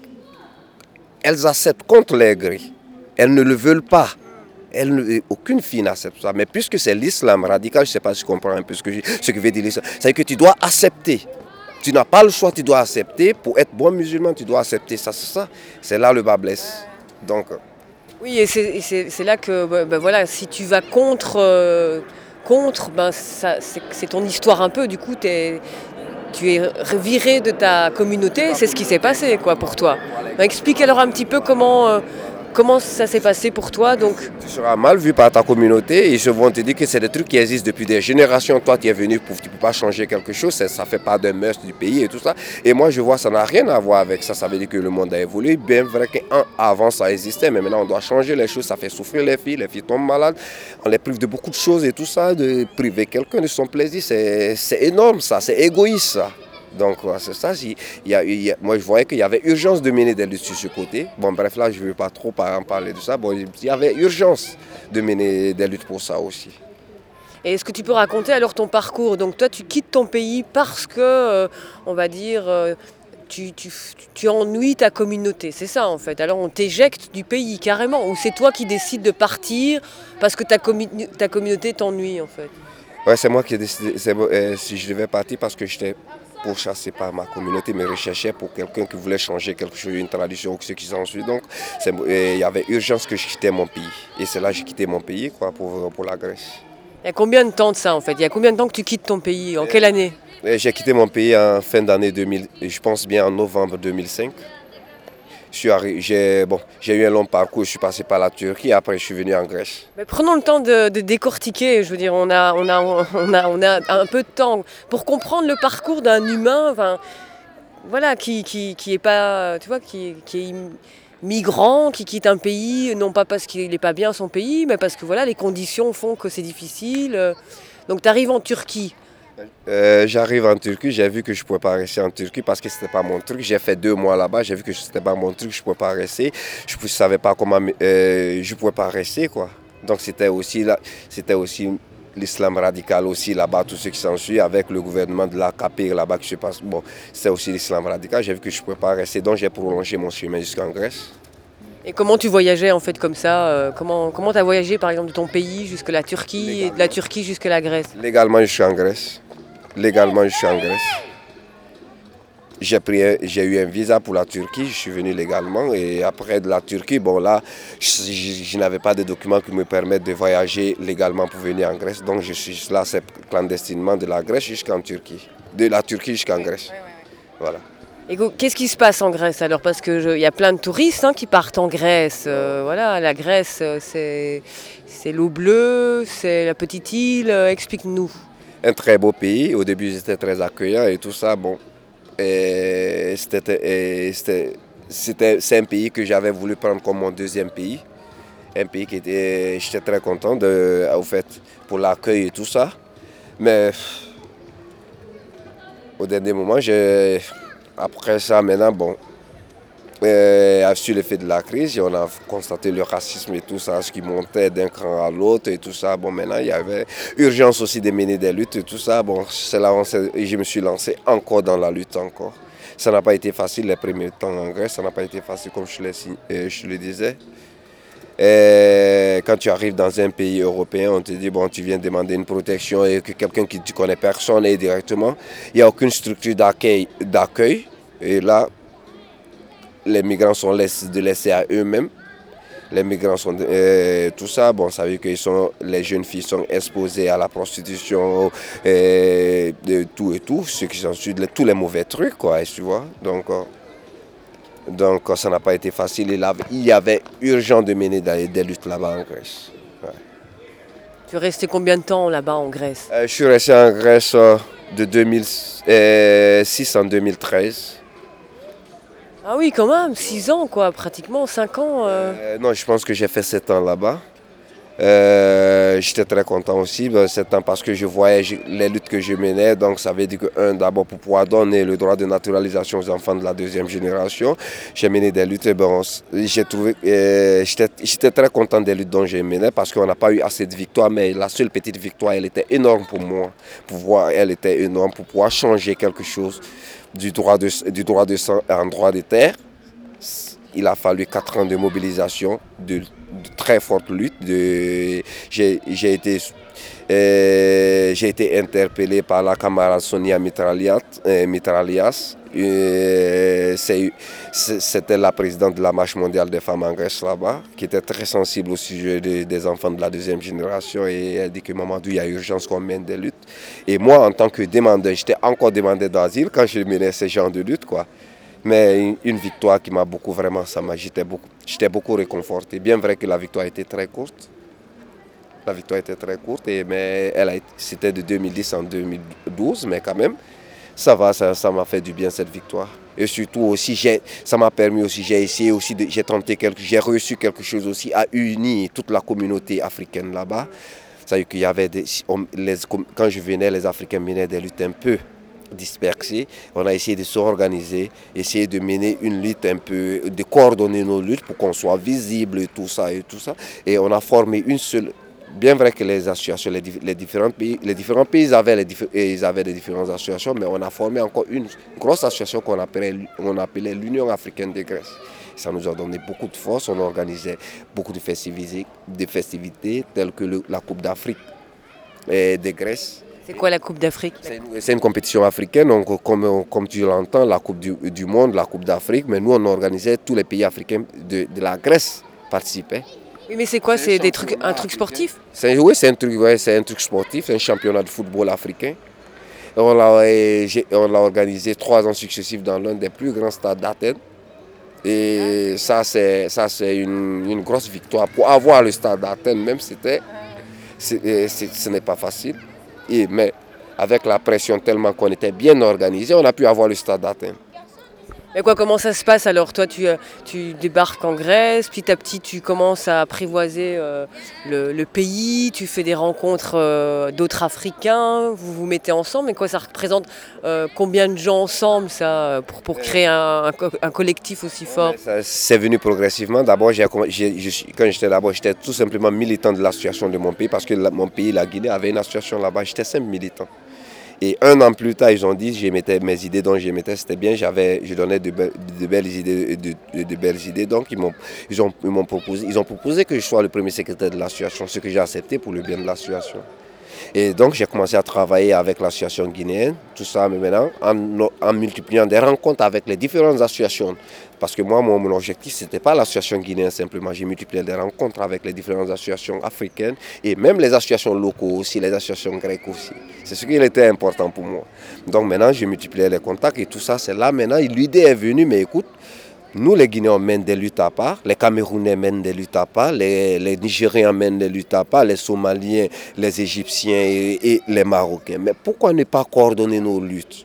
elles acceptent contre les gris. Elles ne le veulent pas. Elle, aucune fille n'accepte ça. Mais puisque c'est l'islam radical, je ne sais pas si tu comprends un peu ce que, je, ce que veut dire l'islam. C'est que tu dois accepter. Tu n'as pas le choix, tu dois accepter. Pour être bon musulman, tu dois accepter ça, c'est ça. C'est là le bas blesse. Donc, oui, et c'est, c'est, c'est là que, ben voilà, si tu vas contre, euh, contre ben ça, c'est, c'est ton histoire un peu. Du coup, t'es, tu es viré de ta communauté. C'est ce qui s'est passé, quoi, pour toi. Ben, explique alors un petit peu comment... Euh, Comment ça s'est passé pour toi donc? Tu seras mal vu par ta communauté et ils vont te dire que c'est des trucs qui existent depuis des générations. Toi, tu es venu pour tu ne peux pas changer quelque chose, ça ne fait pas de mœurs du pays et tout ça. Et moi, je vois ça n'a rien à voir avec ça. Ça veut dire que le monde a évolué. Bien vrai qu'avant, ça existait, mais maintenant, on doit changer les choses. Ça fait souffrir les filles, les filles tombent malades. On les prive de beaucoup de choses et tout ça. De priver quelqu'un de son plaisir, c'est, c'est énorme ça, c'est égoïste ça. Donc, c'est ça. Il y a, il y a, moi, je voyais qu'il y avait urgence de mener des luttes sur ce côté. Bon, bref, là, je ne veux pas trop en parler de ça. Bon, il y avait urgence de mener des luttes pour ça aussi. Et est-ce que tu peux raconter alors ton parcours? Donc, toi, tu quittes ton pays parce que, euh, on va dire, euh, tu, tu, tu ennuies ta communauté. C'est ça, en fait. Alors, on t'éjecte du pays, carrément. Ou c'est toi qui décides de partir parce que ta, commu- ta communauté t'ennuie, en fait? Ouais, c'est moi qui ai décidé c'est, euh, si je devais partir parce que j'étais pourchassé par ma communauté, me recherchait pour quelqu'un qui voulait changer quelque chose, une tradition ou ce qui s'ensuit. Donc il y avait urgence que je quittais mon pays. Et c'est là que j'ai quitté mon pays quoi, pour, pour la Grèce. Il y a combien de temps de ça en fait? Il y a combien de temps que tu quittes ton pays? En quelle année? J'ai quitté mon pays en fin d'année deux mille, je pense bien en novembre deux mille cinq. J'ai bon, eu un long parcours, je suis passé par la Turquie, après je suis venu en Grèce. Mais prenons le temps de, de décortiquer, je veux dire, on a, on, a, on, a, on a un peu de temps pour comprendre le parcours d'un humain, enfin, voilà, qui, qui, qui est pas, tu vois, qui, qui est migrant, qui quitte un pays, non pas parce qu'il n'est pas bien son pays, mais parce que voilà, les conditions font que c'est difficile. Donc tu arrives en Turquie. Euh, j'arrive en Turquie, j'ai vu que je ne pouvais pas rester en Turquie parce que ce n'était pas mon truc. J'ai fait deux mois là-bas, j'ai vu que ce n'était pas mon truc, je ne pouvais pas rester. Je ne savais pas comment, euh, je ne pouvais pas rester quoi. Donc c'était aussi, c'était aussi l'islam radical aussi là-bas, tout ce qui s'ensuit avec le gouvernement de l'A K P là-bas que je passe. Bon, c'était aussi l'islam radical, j'ai vu que je ne pouvais pas rester, donc j'ai prolongé mon chemin jusqu'en Grèce. Et comment tu voyageais en fait comme ça euh, Comment comment tu as voyagé par exemple de ton pays jusqu'à la Turquie légalement. Et de la Turquie jusqu'à la Grèce? Légalement je suis en Grèce. Légalement je suis en Grèce. J'ai, pris, j'ai eu un visa pour la Turquie, je suis venu légalement et après de la Turquie, bon là, je, je, je n'avais pas de documents qui me permettent de voyager légalement pour venir en Grèce. Donc je suis là c'est clandestinement de la Grèce jusqu'en Turquie. De la Turquie jusqu'en Grèce. Oui, oui, oui. Voilà. Et qu'est-ce qui se passe en Grèce alors? Parce qu'il y a plein de touristes hein, qui partent en Grèce. Euh, voilà, la Grèce, c'est, c'est l'eau bleue, c'est la petite île. Euh, explique-nous. Un très beau pays. Au début, c'était très accueillant et tout ça. Bon, et c'était, et c'était, c'était, c'est un pays que j'avais voulu prendre comme mon deuxième pays. Un pays qui était, j'étais très content de, au fait, pour l'accueil et tout ça. Mais au dernier moment, j'ai... Après ça, maintenant, bon, euh, sur l'effet de la crise, on a constaté le racisme et tout ça, ce qui montait d'un cran à l'autre et tout ça. Bon, maintenant, il y avait urgence aussi de mener des luttes et tout ça. Bon, c'est là où je me suis lancé encore dans la lutte encore. Ça n'a pas été facile les premiers temps en Grèce, ça n'a pas été facile comme je, je le disais. Et quand tu arrives dans un pays européen, on te dit, bon, tu viens demander une protection et que quelqu'un qui ne connaît personne et directement, il n'y a aucune structure d'accueil, d'accueil. Et là, les migrants sont laissés, de laisser à eux-mêmes. Les migrants sont... Euh, tout ça, bon, ça veut dire que sont, les jeunes filles sont exposées à la prostitution, et de tout et tout, ce qui s'ensuit, tous les mauvais trucs, quoi, tu vois. Donc... Euh, Donc ça n'a pas été facile. Il y avait urgent de mener des, des luttes là-bas en Grèce. Ouais. Tu es resté combien de temps là-bas en Grèce? euh, Je suis resté en Grèce euh, de deux mille six en deux mille treize. Ah oui, quand même, six ans quoi, pratiquement, cinq ans. Euh... Euh, non, je pense que j'ai fait sept ans là-bas. Euh, j'étais très content aussi, sept ans parce que je voyais les luttes que je menais. Donc ça veut dire que, un, d'abord pour pouvoir donner le droit de naturalisation aux enfants de la deuxième génération, j'ai mené des luttes. Bon, j'ai trouvé, euh, j'étais, j'étais très content des luttes dont j'ai mené parce qu'on n'a pas eu assez de victoires, mais la seule petite victoire, elle était énorme pour moi. Pour voir, elle était énorme pour pouvoir changer quelque chose du droit de, du droit de sang en droit de terre. Il a fallu quatre ans de mobilisation, de, de très forte lutte. De, j'ai, j'ai, été, euh, j'ai été interpellé par la camarade Sonia Mitraliat, euh, Mitralias. Euh, c'est, c'était la présidente de la Marche mondiale des femmes en Grèce là-bas, qui était très sensible au sujet de, des enfants de la deuxième génération. Et elle dit que Mamadou, il y a urgence qu'on mène des luttes. Et moi, en tant que demandeur, j'étais encore demandeur d'asile quand je menais ce genre de lutte, quoi. Mais une victoire qui m'a beaucoup, vraiment, ça m'a, j'étais beaucoup, j'étais beaucoup réconforté. Bien vrai que la victoire était très courte. La victoire était très courte, et, mais elle a, c'était de deux mille dix en deux mille douze, mais quand même, ça va, ça, ça m'a fait du bien cette victoire. Et surtout aussi, j'ai, ça m'a permis aussi, j'ai essayé aussi, de, j'ai tenté quelque, j'ai reçu quelque chose aussi à unir toute la communauté africaine là-bas. C'est-à-dire qu'il y avait des, on, les, quand je venais, les Africains menaient des luttes un peu dispersés. On a essayé de s'organiser, essayer de mener une lutte un peu, de coordonner nos luttes pour qu'on soit visible et tout ça et tout ça. Et on a formé une seule. Bien vrai que les associations, les, les différents pays, les différents pays avaient les, ils avaient des différentes associations, mais on a formé encore une grosse association qu'on appelait, on appelait l'Union africaine de Grèce. Ça nous a donné beaucoup de force. On organisait beaucoup de festivités, de festivités telles que le, la Coupe d'Afrique et de Grèce. C'est quoi la Coupe d'Afrique? C'est une, c'est une compétition africaine, donc comme, comme tu l'entends, la Coupe du, du Monde, la Coupe d'Afrique, mais nous on organisait tous les pays africains de, de la Grèce participaient. Oui, mais c'est quoi? C'est des trucs, un truc sportif? C'est, oui, c'est un truc, ouais, c'est un truc sportif, c'est un championnat de football africain. Et on, l'a, et j'ai, on l'a organisé trois ans successifs dans l'un des plus grands stades d'Athènes. Et ça, c'est, ça, c'est une, une grosse victoire. Pour avoir le stade d'Athènes, même, c'était, c'est, c'est, ce n'est pas facile. Et, mais avec la pression tellement qu'on était bien organisé, on a pu avoir le stade d'Athènes. Mais quoi, comment ça se passe alors? Toi, tu, tu débarques en Grèce, petit à petit, tu commences à apprivoiser euh, le, le pays, tu fais des rencontres euh, d'autres Africains, vous vous mettez ensemble. Mais quoi, ça représente euh, combien de gens ensemble, ça, pour, pour créer un, un, un collectif aussi fort? Ça, c'est venu progressivement. D'abord, j'ai, j'ai, je, quand j'étais là-bas, j'étais tout simplement militant de l'association de mon pays, parce que la, mon pays, la Guinée, avait une association là-bas. J'étais simple militant. Et un an plus tard, ils ont dit, j'émettais mes idées, donc j'émettais, c'était bien, j'avais, je donnais de, be, de belles idées, de, de, de belles idées. Donc ils m'ont, ils ont, ils m'ont proposé, ils ont proposé que je sois le premier secrétaire de l'association, ce que j'ai accepté pour le bien de l'association. Et donc j'ai commencé à travailler avec l'association guinéenne, tout ça, mais maintenant, en, en multipliant des rencontres avec les différentes associations. Parce que moi, mon, mon objectif, ce n'était pas l'association guinéenne simplement. J'ai multiplié des rencontres avec les différentes associations africaines et même les associations locales aussi, les associations grecques aussi. C'est ce qui était important pour moi. Donc maintenant, j'ai multiplié les contacts et tout ça, c'est là maintenant. L'idée est venue, mais écoute, nous les Guinéens mènent des luttes à part, les Camerounais mènent des luttes à part, les, les Nigériens mènent des luttes à part, les Somaliens, les Égyptiens et, et les Marocains. Mais pourquoi ne pas coordonner nos luttes?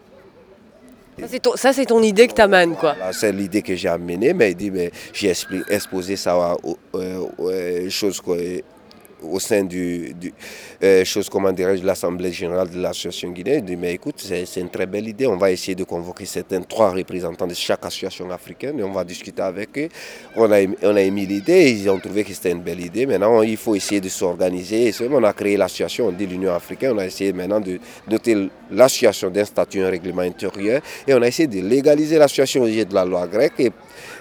Ça c'est, ton, ça, c'est ton idée que tu amènes, quoi. Voilà, c'est l'idée que j'ai amenée, mais, mais j'ai exposé ça aux, aux, aux choses quoi, au sein du, du euh, chose, comment dirais-je, de l'Assemblée générale de l'association guinéenne. Je dis, mais écoute, c'est, c'est une très belle idée. On va essayer de convoquer certains trois représentants de chaque association africaine et on va discuter avec eux. On a, on a émis l'idée et ils ont trouvé que c'était une belle idée. Maintenant, il faut essayer de s'organiser. Et on a créé l'association, on dit l'Union africaine. On a essayé maintenant de doter l'association d'un statut, un règlement intérieur. Et on a essayé de légaliser l'association au lieu de la loi grecque. Et,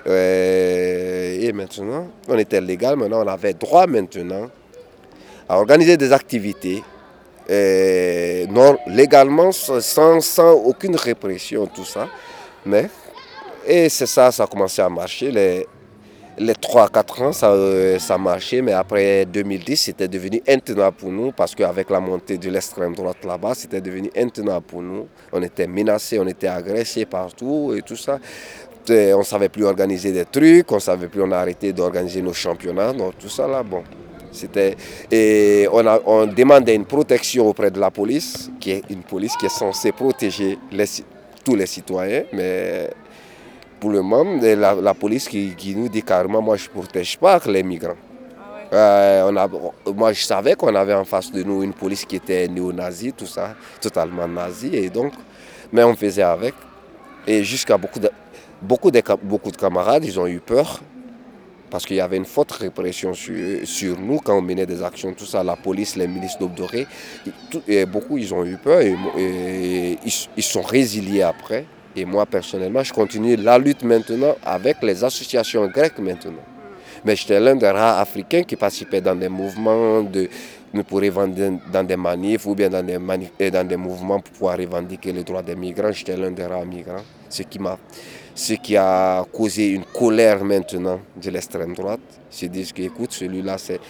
euh, et maintenant, on était légal. Maintenant, on avait droit maintenant à organiser des activités euh, non, légalement, sans, sans aucune répression, tout ça. Mais, et c'est ça, ça a commencé à marcher. Les, les trois à quatre ans, ça, euh, ça marchait, mais après deux mille dix, c'était devenu intenable pour nous, parce qu'avec la montée de l'extrême droite là-bas, c'était devenu intenable pour nous. On était menacés, on était agressés partout et tout ça. Et on ne savait plus organiser des trucs, on ne savait plus, on a arrêté d'organiser nos championnats, donc tout ça là, bon. C'était, et on, a, on demandait une protection auprès de la police, qui est une police qui est censée protéger les, tous les citoyens, mais pour le moment, la, la police qui, qui nous dit carrément, moi je ne protège pas les migrants. Ah ouais. euh, on a, moi je savais qu'on avait en face de nous une police qui était néo-nazie, tout ça, totalement nazie, et donc, mais on faisait avec. Et jusqu'à beaucoup de, beaucoup de, beaucoup de camarades, ils ont eu peur. Parce qu'il y avait une forte répression sur, sur nous quand on menait des actions, tout ça, la police, les milices d'Obdoré. Et beaucoup, ils ont eu peur et, et ils, ils sont résiliés après. Et moi, personnellement, je continue la lutte maintenant avec les associations grecques maintenant. Mais j'étais l'un des rares Africains qui participait dans des mouvements, de, nous pour revendiquer dans des manifs ou bien dans des, manif, dans des mouvements pour pouvoir revendiquer les droits des migrants. J'étais l'un des rares migrants, ce qui m'a... Ce qui a causé une colère maintenant de l'extrême droite. Ils se disent que, écoute, celui-là, c'est,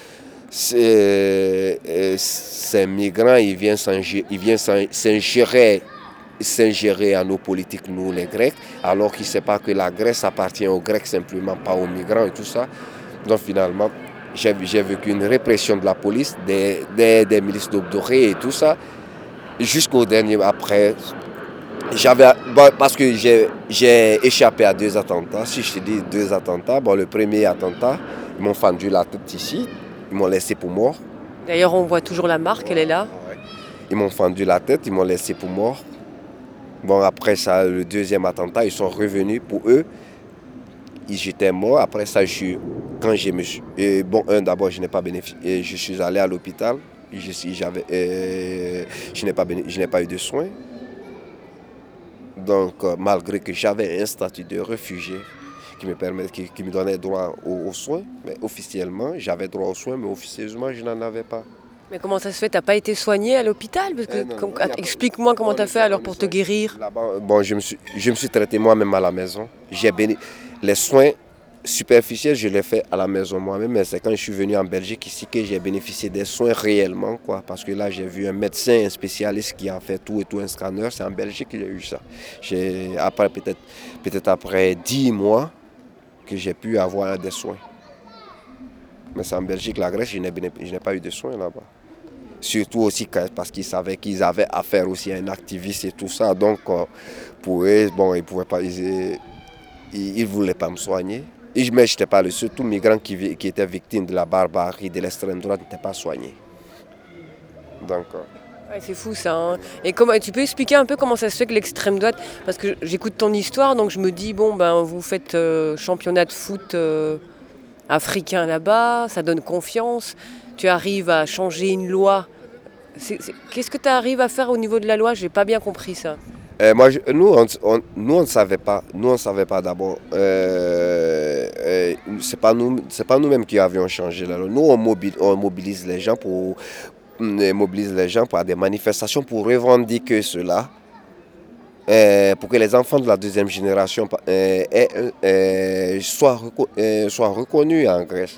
c'est, c'est un migrant, il vient s'ingérer, il vient s'ingérer, s'ingérer à nos politiques, nous les Grecs, alors qu'il ne sait pas que la Grèce appartient aux Grecs simplement, pas aux migrants et tout ça. Donc finalement, j'ai, j'ai vécu une répression de la police, des, des, des milices d'Obdoré et tout ça, jusqu'au dernier, après... J'avais, bon, parce que j'ai, j'ai échappé à deux attentats. Si je te dis deux attentats, bon, le premier attentat, ils m'ont fendu la tête ici, ils m'ont laissé pour mort. D'ailleurs, on voit toujours la marque, elle est là. Ils m'ont fendu la tête, ils m'ont laissé pour mort. Bon, après ça, le deuxième attentat, ils sont revenus pour eux. J'étais mort. Après ça, je suis, quand je me suis, et bon, un, d'abord, je n'ai pas bénéficié, je suis allé à l'hôpital. Je, j'avais, euh, je n'ai pas, je n'ai pas eu de soins. Donc, euh, malgré que j'avais un statut de réfugié qui me, permet, qui, qui me donnait droit aux, aux soins, mais officiellement, j'avais droit aux soins, mais officieusement, je n'en avais pas. Mais comment ça se fait? T'as pas été soigné à l'hôpital? Parce que, Eh non, com- non, il y a pas- explique-moi comment on t'as est fait soigné- alors on est pour te soigné. guérir. Là-bas, bon, je me suis, je me suis traité moi-même à la maison. J'ai béni... Les soins superficiels, je les fais à la maison moi-même, mais c'est quand je suis venu en Belgique ici que j'ai bénéficié des soins réellement, quoi. Parce que là, j'ai vu un médecin, un spécialiste qui a fait tout et tout, un scanner. C'est en Belgique que j'ai eu ça. J'ai, après, peut-être, peut-être après dix mois que j'ai pu avoir des soins. Mais c'est en Belgique, la Grèce, je n'ai, je n'ai pas eu de soins là-bas. Surtout aussi parce qu'ils savaient qu'ils avaient affaire aussi à un activiste et tout ça. Donc, pour eux, bon, ils pouvaient pas, ils ne voulaient pas me soigner. Et je, mais je n'étais pas le seul. Tous les migrants qui, qui étaient victimes de la barbarie, de l'extrême droite, n'étaient pas soignés. Donc, Ouais, c'est fou ça. Hein. Et comment, tu peux expliquer un peu comment ça se fait que l'extrême droite, parce que j'écoute ton histoire, donc je me dis, bon, ben, vous faites euh, championnat de foot euh, africain là-bas, ça donne confiance, tu arrives à changer une loi. C'est, c'est, qu'est-ce que tu arrives à faire au niveau de la loi? J'ai pas bien compris ça. Euh, moi, je, nous, on, on, nous, on ne savait pas. Nous, on savait pas d'abord. Euh, euh, c'est pas nous, c'est pas nous-mêmes qui avions changé la loi. Nous, on mobilise, on mobilise les gens pour, on mobilise les gens pour des manifestations pour revendiquer cela, euh, pour que les enfants de la deuxième génération euh, euh, euh, soient, reco- euh, soient reconnus en Grèce.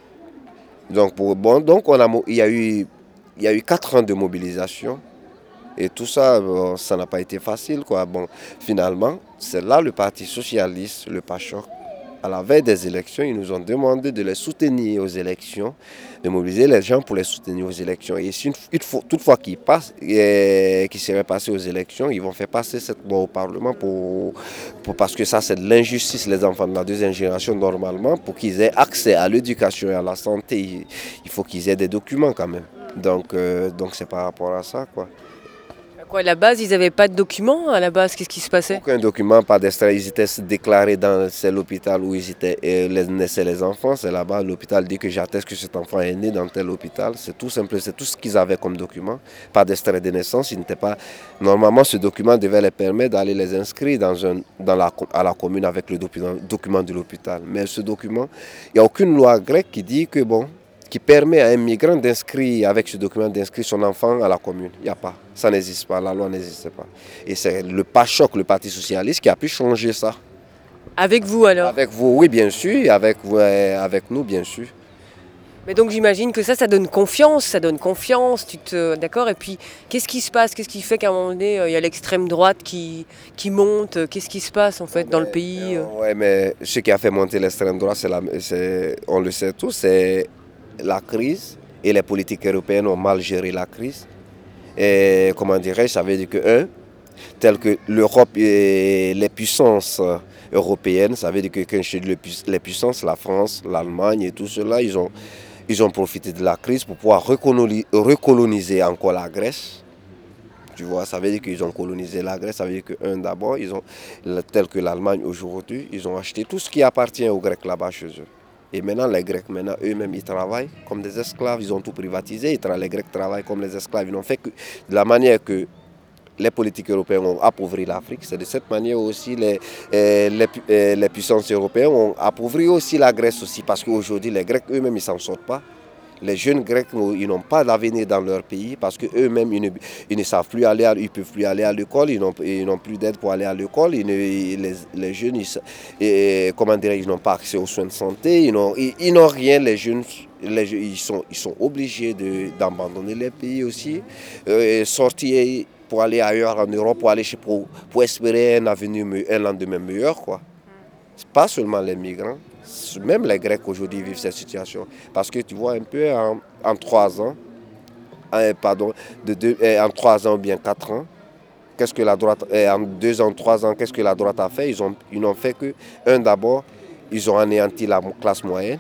Donc, pour, bon, donc, on a, il y a eu, il y a eu quatre ans de mobilisation. Et tout ça, bon, ça n'a pas été facile, quoi. Bon, finalement, c'est là le Parti socialiste, le PASHOK, à la veille des élections, ils nous ont demandé de les soutenir aux élections, de mobiliser les gens pour les soutenir aux élections. Et si une, une fois, toutefois qu'ils passent, et, qu'ils seraient passés aux élections, ils vont faire passer cette loi au Parlement pour, pour, parce que ça, c'est de l'injustice, les enfants de la deuxième génération, normalement, pour qu'ils aient accès à l'éducation et à la santé. Il, il faut qu'ils aient des documents quand même. Donc, euh, donc c'est par rapport à ça, quoi. Quoi, à la base, ils n'avaient pas de documents? À la base, qu'est-ce qui se passait? Aucun document, pas d'extrait. Ils étaient déclarés dans l'hôpital où ils étaient, et les, naissaient les enfants. C'est là-bas, l'hôpital dit que j'atteste que cet enfant est né dans tel hôpital. C'est tout simple, c'est tout ce qu'ils avaient comme document. Pas d'extrait de naissance. Ils n'étaient pas... Normalement, ce document devait les permettre d'aller les inscrire dans un, dans la, à la commune avec le document, document de l'hôpital. Mais ce document, il n'y a aucune loi grecque qui dit que bon... qui permet à un migrant d'inscrire, avec ce document, d'inscrire son enfant à la commune. Il n'y a pas. Ça n'existe pas. La loi n'existe pas. Et c'est le PASHOK, le Parti socialiste, qui a pu changer ça. Avec vous alors? Avec vous, oui, bien sûr. Et avec, ouais, avec nous, bien sûr. Mais donc j'imagine que ça, ça donne confiance, ça donne confiance, tu te... D'accord? Et puis, qu'est-ce qui se passe? Qu'est-ce qui fait qu'à un moment donné, il y a l'extrême droite qui, qui monte? Qu'est-ce qui se passe, en fait, dans le pays? Oui, mais ce qui a fait monter l'extrême droite, c'est la, c'est, on le sait tous, c'est la crise. Et les politiques européennes ont mal géré la crise. Et comment dirais-je, ça veut dire que, un, tel que l'Europe et les puissances européennes, ça veut dire que quand je dis les puissances, la France, l'Allemagne et tout cela, ils ont, ils ont profité de la crise pour pouvoir recoloniser encore la Grèce. Tu vois, ça veut dire qu'ils ont colonisé la Grèce, ça veut dire que, un, d'abord, ils ont, tel que l'Allemagne aujourd'hui, ils ont acheté tout ce qui appartient aux Grecs là-bas chez eux. Et maintenant, les Grecs, maintenant, eux-mêmes, ils travaillent comme des esclaves, ils ont tout privatisé, ils tra- les Grecs travaillent comme les esclaves. Ils n'ont fait que de la manière que les politiques européennes ont appauvri l'Afrique, c'est de cette manière aussi les, euh, les, euh, les puissances européennes ont appauvri aussi la Grèce aussi, parce qu'aujourd'hui, les Grecs eux-mêmes, ils ne s'en sortent pas. Les jeunes Grecs, ils n'ont pas d'avenir dans leur pays parce qu'eux-mêmes, ils ne, ils ne savent plus aller, à, ils peuvent plus aller à l'école, ils n'ont, ils n'ont plus d'aide pour aller à l'école. Ils ne, les, les jeunes, ils, et, comment dire, ils n'ont pas accès aux soins de santé, ils n'ont, ils, ils n'ont rien. Les jeunes, les, ils, sont, ils sont obligés de, d'abandonner les pays aussi, euh, sortir pour aller ailleurs en Europe, pour, aller chez, pour, pour espérer un avenir, un lendemain meilleur, quoi. C'est pas seulement les migrants. Même les Grecs aujourd'hui vivent cette situation. Parce que tu vois un peu en, en trois ans, euh, pardon, de deux, euh, en trois ans ou bien quatre ans, qu'est-ce que la droite, euh, en deux ans, trois ans, qu'est-ce que la droite a fait? Ils ont, ils n'ont fait que, un d'abord, ils ont anéanti la classe moyenne.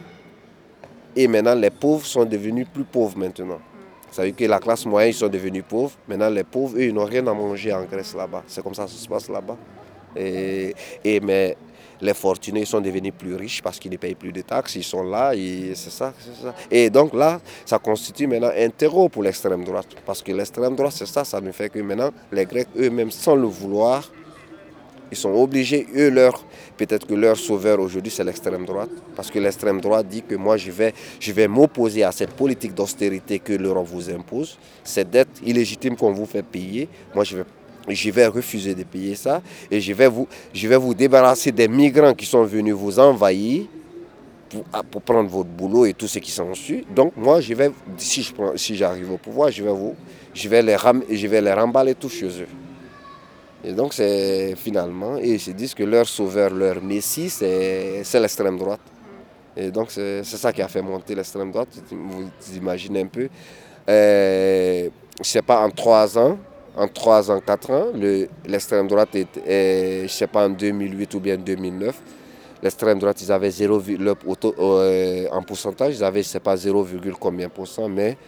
Et maintenant, les pauvres sont devenus plus pauvres maintenant. Ça veut dire que la classe moyenne, ils sont devenus pauvres. Maintenant, les pauvres, eux, ils n'ont rien à manger en Grèce là-bas. C'est comme ça que ça se passe là-bas. Et, et mais les fortunés sont devenus plus riches parce qu'ils ne payent plus de taxes, ils sont là, et c'est ça, c'est ça. Et donc là, ça constitue maintenant un terreau pour l'extrême droite. Parce que l'extrême droite, c'est ça, ça nous fait que maintenant, les Grecs eux-mêmes, sans le vouloir, Ils sont obligés, eux, leur, peut-être que leur sauveur aujourd'hui, c'est l'extrême droite. Parce que l'extrême droite dit que moi, je vais, je vais m'opposer à cette politique d'austérité que l'Europe vous impose. Cette dette illégitime qu'on vous fait payer, moi, je vais, je vais refuser de payer ça. Et je vais, vous, je vais vous débarrasser des migrants qui sont venus vous envahir pour, pour prendre votre boulot et tout ce qui s'ensuit. Donc, moi, je vais, si, je prends, si j'arrive au pouvoir, je vais, vous, je, vais les ram, je vais les remballer tous chez eux. Et donc, c'est finalement, ils se disent que leur sauveur, leur messie, c'est, c'est l'extrême droite. Et donc, c'est, c'est ça qui a fait monter l'extrême droite. Vous imaginez un peu. Euh, je ne sais pas, en trois ans, en trois ans, quatre ans, le, l'extrême droite, est, est, je ne sais pas, en deux mille huit ou bien deux mille neuf, l'extrême droite, ils avaient zéro, auto, euh, en pourcentage, ils avaient, je ne sais pas, zéro, combien pour cent, mais...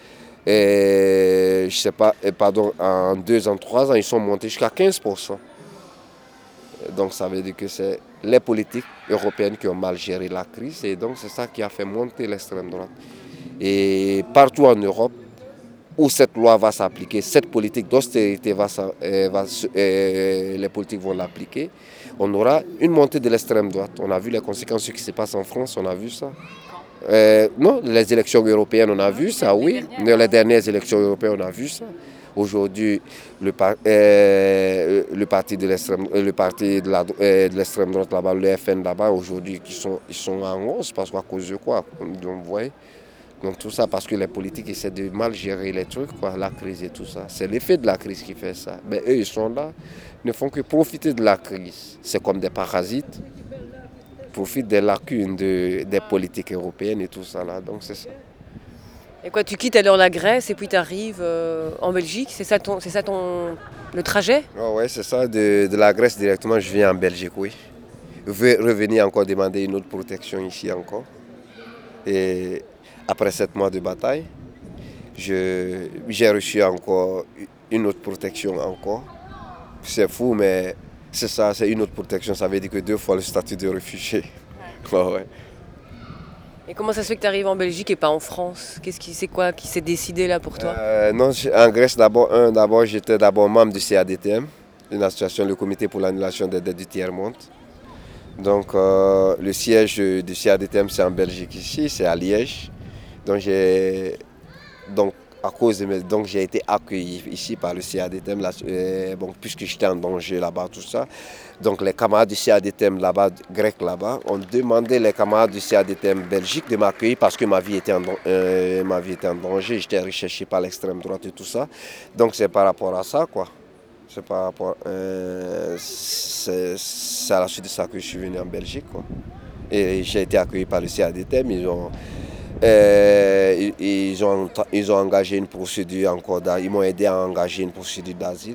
Et, je sais pas, et pardon, en deux ans, trois ans, ils sont montés jusqu'à quinze pour cent. Donc ça veut dire que c'est les politiques européennes qui ont mal géré la crise et donc c'est ça qui a fait monter l'extrême droite. Et partout en Europe où cette loi va s'appliquer, cette politique d'austérité va, va euh, les politiques vont l'appliquer, on aura une montée de l'extrême droite. On a vu les conséquences de ce qui se passe en France, on a vu ça. Euh, non, les élections européennes, on a vu ça, oui. Les dernières élections européennes, on a vu ça. Aujourd'hui, le, par, euh, le parti de l'extrême, le parti de, la, euh, de l'extrême droite là-bas, le F N là-bas, aujourd'hui, ils sont, ils sont en hausse parce qu'à cause de quoi? Donc, vous voyez, donc tout ça parce que les politiques essaient de mal gérer les trucs, quoi, la crise et tout ça. C'est l'effet de la crise qui fait ça. Mais eux, ils sont là, ils ne font que profiter de la crise. C'est comme des parasites. Profite des lacunes de, des politiques européennes et tout ça là, donc c'est ça. Et quoi, tu quittes alors la Grèce et puis tu arrives euh, en Belgique, c'est ça ton, c'est ça ton, le trajet? Oh ouais, c'est ça, de, de la Grèce directement je viens en Belgique, oui. Je vais revenir encore demander une autre protection ici encore. Et après sept mois de bataille, je, j'ai reçu encore une autre protection encore. C'est fou, mais... C'est ça, c'est une autre protection, ça veut dire que deux fois le statut de réfugié. Ouais, ouais. Et comment ça se fait que tu arrives en Belgique et pas en France? Qu'est-ce qui, c'est quoi qui s'est décidé là pour toi? euh, Non, en Grèce, d'abord, un, d'abord, j'étais d'abord membre du C A D T M, une association, le comité pour l'annulation des dettes du tiers-monde. Donc, euh, le siège du C A D T M, c'est en Belgique ici, c'est à Liège. Donc, j'ai... Donc, à cause de mes... Donc j'ai été accueilli ici par le C A D T M, là, euh, bon, puisque j'étais en danger là-bas, tout ça. Donc les camarades du C A D T M là-bas, grecs là-bas, ont demandé les camarades du C A D T M Belgique de m'accueillir parce que ma vie était en, euh, ma vie était en danger, j'étais recherché par l'extrême droite et tout ça. Donc c'est par rapport à ça, quoi. C'est par rapport... Euh, c'est, c'est à la suite de ça que je suis venu en Belgique, quoi. Et j'ai été accueilli par le C A D T M, ils ont... Euh, ils, ont, ils ont engagé une procédure encore, ils m'ont aidé à engager une procédure d'asile,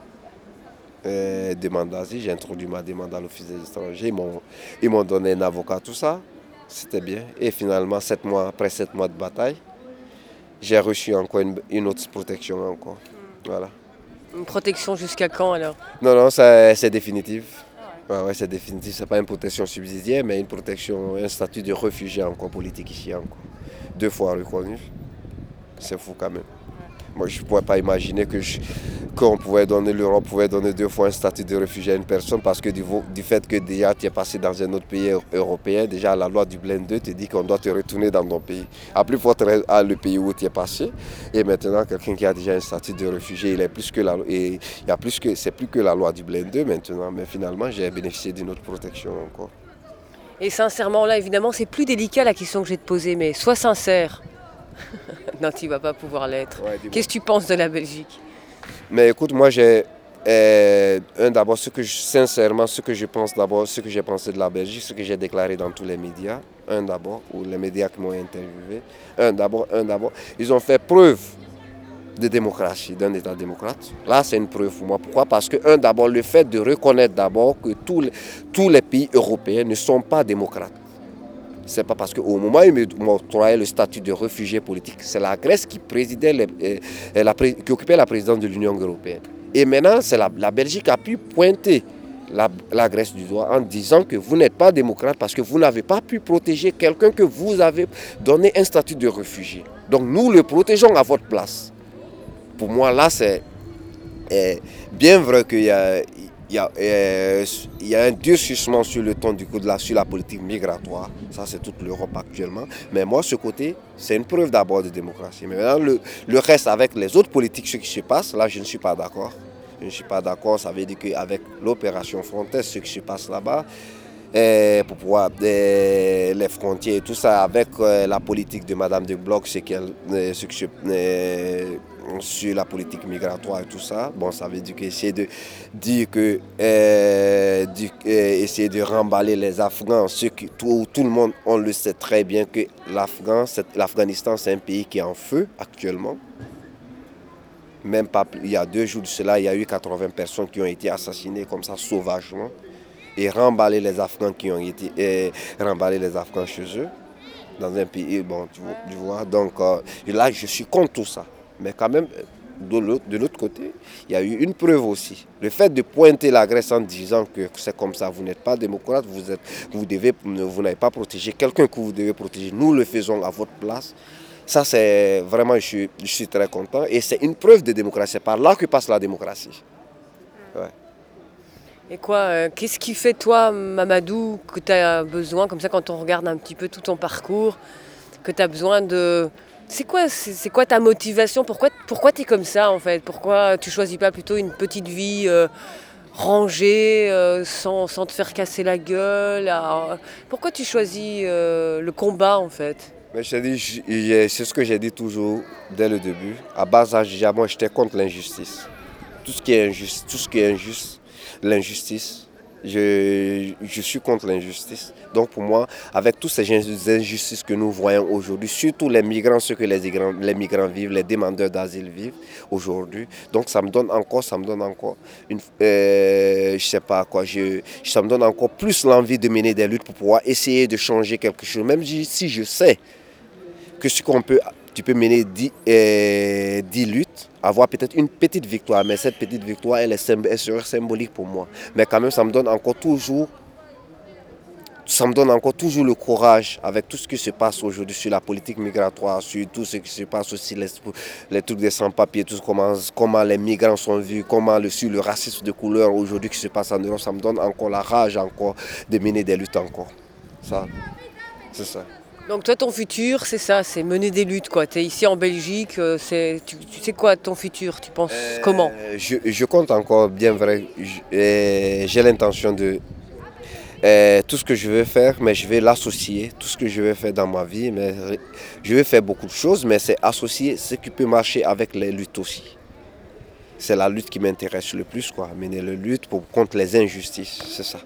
euh, demande d'asile, j'ai introduit ma demande à l'office des étrangers, ils m'ont, ils m'ont donné un avocat, tout ça, c'était bien. Et finalement, sept mois, après sept mois de bataille, j'ai reçu encore une, une autre protection encore, voilà. Une protection jusqu'à quand alors? Non, non, ça, c'est définitif. Ouais, ouais, c'est définitif, c'est pas une protection subsidiaire, mais une protection, un statut de réfugié encore politique ici encore. Deux fois reconnu. C'est fou quand même. Moi, je ne pourrais pas imaginer que je, qu'on pouvait donner, l'Europe pouvait donner deux fois un statut de réfugié à une personne parce que du, du fait que déjà tu es passé dans un autre pays européen, déjà la loi Dublin deux te dit qu'on doit te retourner dans ton pays. À plus forte raison à le pays où tu es passé. Et maintenant, quelqu'un qui a déjà un statut de réfugié, il est plus que la, et il y a plus que, c'est plus que la loi Dublin deux maintenant. Mais finalement, j'ai bénéficié d'une autre protection encore. Et sincèrement, là, évidemment, c'est plus délicat la question que j'ai te poser, mais sois sincère. Non, tu ne vas pas pouvoir l'être. Ouais, qu'est-ce que tu penses de la Belgique? Mais écoute, moi, j'ai euh, un d'abord, ce que je, sincèrement, ce que je pense d'abord, ce que j'ai pensé de la Belgique, ce que j'ai déclaré dans tous les médias, un d'abord, ou les médias qui m'ont interviewé, un d'abord, un d'abord, ils ont fait preuve de démocratie, d'un État démocrate. Là, c'est une preuve pour moi. Pourquoi? Parce que, un d'abord, le fait de reconnaître d'abord que tous les, tous les pays européens ne sont pas démocrates. C'est pas parce qu'au moment où ils m'octroyaient le statut de réfugié politique, c'est la Grèce qui, présidait les, euh, la, qui occupait la présidence de l'Union européenne. Et maintenant, c'est la, la Belgique a pu pointer la, la Grèce du doigt en disant que vous n'êtes pas démocrate parce que vous n'avez pas pu protéger quelqu'un que vous avez donné un statut de réfugié. Donc nous le protégeons à votre place. Pour moi, là, c'est euh, bien vrai qu'il y a... il y a, euh, il y a un durcissement sur le ton du coup de la, sur la politique migratoire. Ça, c'est toute l'Europe actuellement. Mais moi, ce côté, c'est une preuve d'abord de démocratie. Mais maintenant, le, le reste avec les autres politiques, ce qui se passe, là, je ne suis pas d'accord. Je ne suis pas d'accord. Ça veut dire qu'avec l'opération Frontex, ce qui se passe là-bas, et pour pouvoir et les frontières et tout ça, avec euh, la politique de Madame de Bloch, ce, qu'elle, euh, ce que je, euh, sur la politique migratoire et tout ça, bon, ça veut dire qu'essayer de dire que euh, du, euh, essayer de remballer les Afghans, ceux qui, tout, tout le monde, on le sait très bien que l'Afghan, l'Afghanistan, c'est un pays qui est en feu actuellement. Même pas, il y a deux jours de cela, il y a eu quatre-vingts personnes qui ont été assassinées comme ça sauvagement. Et remballer les Afghans qui ont été euh, remballer les Afghans chez eux, dans un pays, bon, tu vois, tu vois donc euh, là, je suis contre tout ça. Mais quand même, de l'autre, de l'autre côté, il y a eu une preuve aussi. Le fait de pointer la Grèce en disant que c'est comme ça, vous n'êtes pas démocrate, vous, êtes, vous, devez, vous n'avez pas protégé quelqu'un que vous devez protéger, nous le faisons à votre place. Ça, c'est vraiment, je suis, je suis très content. Et c'est une preuve de démocratie. C'est par là que passe la démocratie. Ouais. Et quoi, euh, qu'est-ce qui fait toi, Mamadou, que tu as besoin, comme ça quand on regarde un petit peu tout ton parcours, que tu as besoin de... C'est quoi, c'est, c'est quoi ta motivation? Pourquoi, pourquoi tu es comme ça en fait? Pourquoi tu choisis pas plutôt une petite vie euh, rangée, euh, sans, sans te faire casser la gueule? Alors, pourquoi tu choisis euh, le combat en fait? Mais je dis, je, c'est ce que j'ai dit toujours dès le début. À bas âge, moi j'étais contre l'injustice. Tout ce qui est injuste, tout ce qui est injuste, l'injustice, je, je suis contre l'injustice. Donc pour moi, avec toutes ces injustices que nous voyons aujourd'hui, surtout les migrants, ce que les migrants, les migrants vivent, les demandeurs d'asile vivent aujourd'hui, donc ça me donne encore, ça me donne encore, une, euh, je sais pas quoi, je, ça me donne encore plus l'envie de mener des luttes pour pouvoir essayer de changer quelque chose, même si je sais que ce qu'on peut, tu peux mener dix, euh, dix luttes, avoir peut-être une petite victoire, mais cette petite victoire, elle est, symb- elle serait symbolique pour moi. Mais quand même, ça me donne encore toujours, ça me donne encore toujours le courage avec tout ce qui se passe aujourd'hui sur la politique migratoire, sur tout ce qui se passe aussi, les, les trucs des sans-papiers, tout comment, comment les migrants sont vus, comment le, sur le racisme de couleur aujourd'hui qui se passe en Europe, ça me donne encore la rage encore de mener des luttes encore. Ça, c'est ça. Donc toi, ton futur, c'est ça, c'est mener des luttes, quoi. Tu es ici en Belgique, c'est, tu, tu sais quoi ton futur? Tu penses euh, comment? je, je compte encore bien vrai. Je, j'ai l'intention de... Euh, tout ce que je veux faire, mais je vais l'associer. Tout ce que je vais faire dans ma vie, mais je vais faire beaucoup de choses, mais c'est associer ce qui peut marcher avec les luttes aussi. C'est la lutte qui m'intéresse le plus, quoi. Mener la lutte pour, contre les injustices, c'est ça.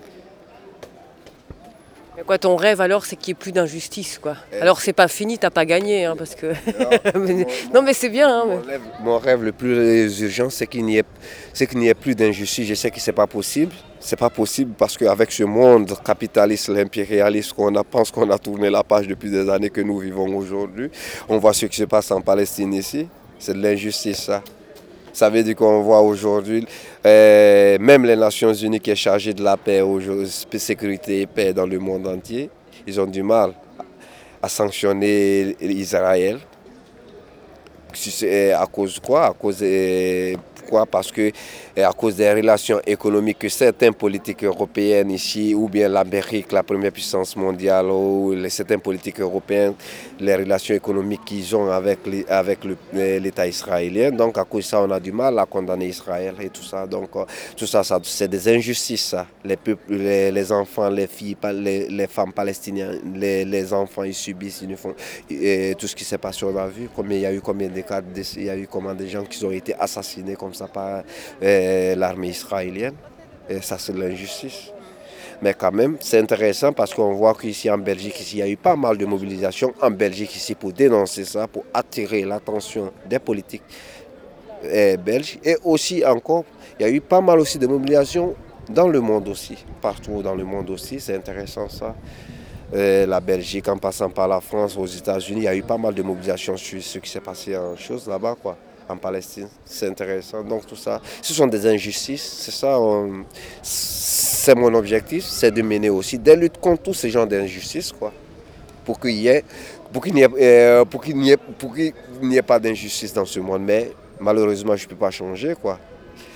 Mais quoi, ton rêve alors, c'est qu'il n'y ait plus d'injustice, quoi. Euh, alors c'est pas fini, t'as pas gagné, hein, parce que. Non, mais, mon, non mais c'est bien. Hein, mon, mais... rêve, mon rêve le plus urgent, c'est qu'il n'y ait, c'est qu'il n'y ait plus d'injustice. Je sais que c'est pas possible. C'est pas possible parce qu'avec ce monde capitaliste, l'impérialiste, qu'on a, pense qu'on a tourné la page depuis des années que nous vivons aujourd'hui, on voit ce qui se passe en Palestine ici. C'est de l'injustice, ça. Ça veut dire qu'on voit aujourd'hui, euh, même les Nations Unies qui est chargée de la paix, sécurité et paix dans le monde entier, ils ont du mal à sanctionner Israël. À cause de quoi? À cause de, pourquoi? Parce que à cause des relations économiques que certaines politiques européennes ici, ou bien l'Amérique, la première puissance mondiale, ou les, certaines politiques européennes, les relations économiques qu'ils ont avec, les, avec le, l'État israélien. Donc à cause de ça, on a du mal à condamner Israël et tout ça. Donc tout ça, ça c'est des injustices, ça. Les, peuples, les, les enfants, les filles, les, les femmes palestiniennes, les, les enfants, ils subissent, ils font, et tout ce qui s'est passé, on a vu. Combien, il y a eu combien de cas, il y a eu combien de gens qui ont été assassinés comme ça par euh, l'armée israélienne. Et ça, c'est de l'injustice. Mais quand même, c'est intéressant parce qu'on voit qu'ici en Belgique, ici, il y a eu pas mal de mobilisations en Belgique ici pour dénoncer ça, pour attirer l'attention des politiques euh, belges. Et aussi encore, il y a eu pas mal aussi de mobilisations dans le monde aussi, partout dans le monde aussi. C'est intéressant ça. Euh, la Belgique, en passant par la France, aux États-Unis, il y a eu pas mal de mobilisations sur ce qui s'est passé en chose là-bas, quoi, en Palestine. C'est intéressant. Donc tout ça, ce sont des injustices. C'est ça, on, c'est mon objectif, c'est de mener aussi des luttes contre tous ces genres d'injustices, quoi, pour qu'il y ait, pour qu'il n'y ait, euh, pour qu'il n'y ait, pour qu'il n'y ait pas d'injustice dans ce monde. Mais malheureusement, je ne peux pas changer, quoi.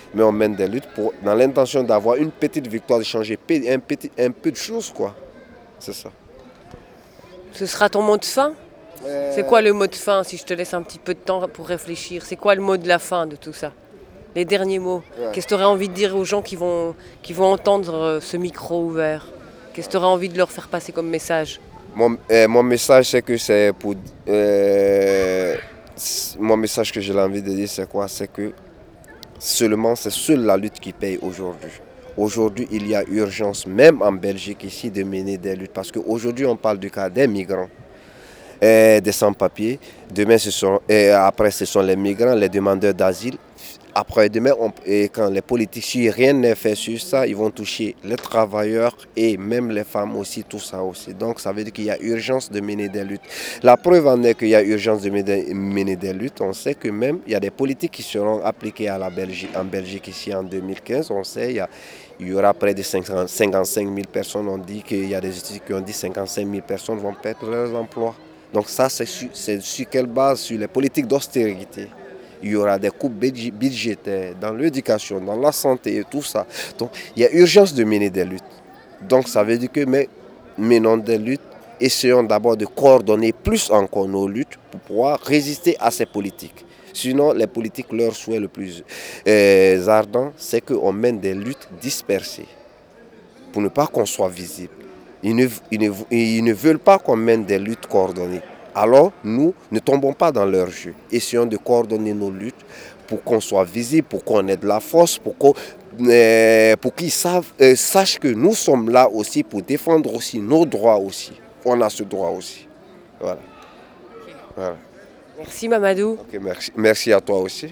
mais on mène des luttes pour, dans l'intention d'avoir une petite victoire, de changer un, petit, un peu de choses, quoi. C'est ça. Ce sera ton mot de fin ? euh... C'est quoi le mot de fin, si je te laisse un petit peu de temps pour réfléchir ? C'est quoi le mot de la fin de tout ça ? Les derniers mots. Ouais. Qu'est-ce que tu aurais envie de dire aux gens qui vont, qui vont entendre ce micro ouvert ? Qu'est-ce que tu aurais envie de leur faire passer comme message ? Mon, euh, mon message, c'est que c'est pour... Euh, mon message que j'ai envie de dire, c'est quoi ? C'est que seulement, c'est seule la lutte qui paye aujourd'hui. Aujourd'hui, il y a urgence, même en Belgique ici, de mener des luttes. Parce qu'aujourd'hui, on parle du cas des migrants, euh, des sans-papiers. Demain, ce sont, et après, ce sont les migrants, les demandeurs d'asile. Après demain, on, et quand les politiques, si rien n'est fait sur ça, ils vont toucher les travailleurs et même les femmes aussi, tout ça aussi. Donc ça veut dire qu'il y a urgence de mener des luttes. La preuve en est qu'il y a urgence de mener, mener des luttes. On sait que même il y a des politiques qui seront appliquées à la Belgique, en Belgique ici en deux mille quinze. On sait il y, a, il y aura près de cinquante-cinq mille personnes. On dit qu'il y a des études qui ont dit que cinquante-cinq mille personnes vont perdre leurs emplois. Donc ça, c'est sur, c'est sur quelle base? Sur les politiques d'austérité. Il y aura des coupes budgétaires dans l'éducation, dans la santé et tout ça. Donc, il y a urgence de mener des luttes. Donc, ça veut dire que mais, menons des luttes, essayons d'abord de coordonner plus encore nos luttes pour pouvoir résister à ces politiques. Sinon, les politiques, leur souhait le plus euh, ardent, c'est qu'on mène des luttes dispersées pour ne pas qu'on soit visible. Ils ne, ils ne, ils ne veulent pas qu'on mène des luttes coordonnées. Alors, nous ne tombons pas dans leur jeu. Essayons de coordonner nos luttes pour qu'on soit visible, pour qu'on ait de la force, pour, qu'on, euh, pour qu'ils savent, euh, sachent que nous sommes là aussi pour défendre aussi nos droits aussi. On a ce droit aussi. Voilà. Voilà. Merci Mamadou. Okay, merci. Merci à toi aussi.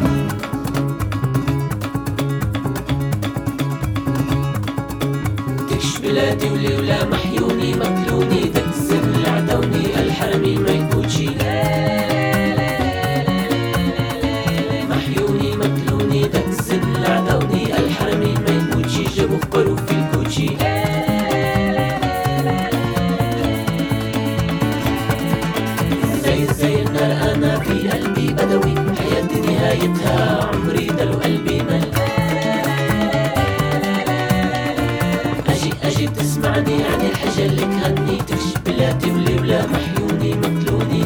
بلادي ولولا محيوني مقلوني ذاك السر اللي عدوني الحرمي ما يفوتشي محيوني مقلوني ذاك السر اللي عدوني الحرمي ما يفوتشي جابوا خبروا في الكوتشي زي زي النار انا في قلبي بدوي حياتي نهايتها عمري دلو قلبي مل أجي تسمعني عن الحاجة اللي كهني تكشف بلادي ولي ولا محيوني مقلوني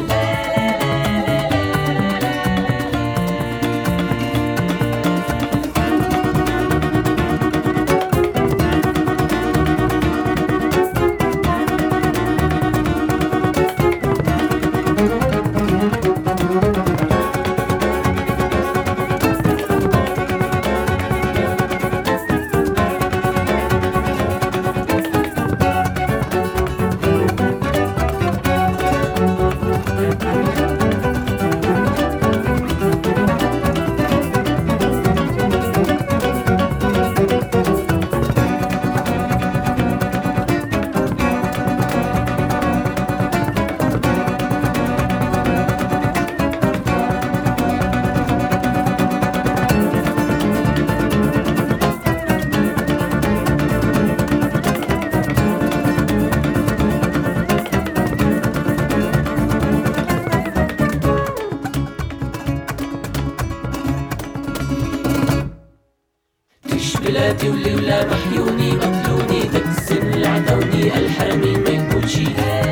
بلادي ولي ولا محيوني مقلوني ذاك السن اللي عدوني الحرمي ما يفوتشي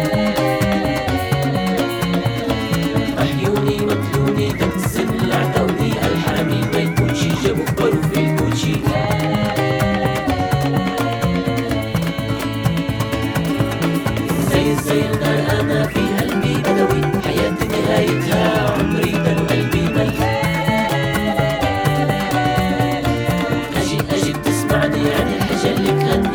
محيوني مقلوني ذاك السن اللي عدوني الحرمي ما يفوتشي جابوا خبروا في الكوتشي زي زي النار انا في قلبي بدوي حياتي نهايتها عمري دلو قلبي مل يعني الحاجة اللي كان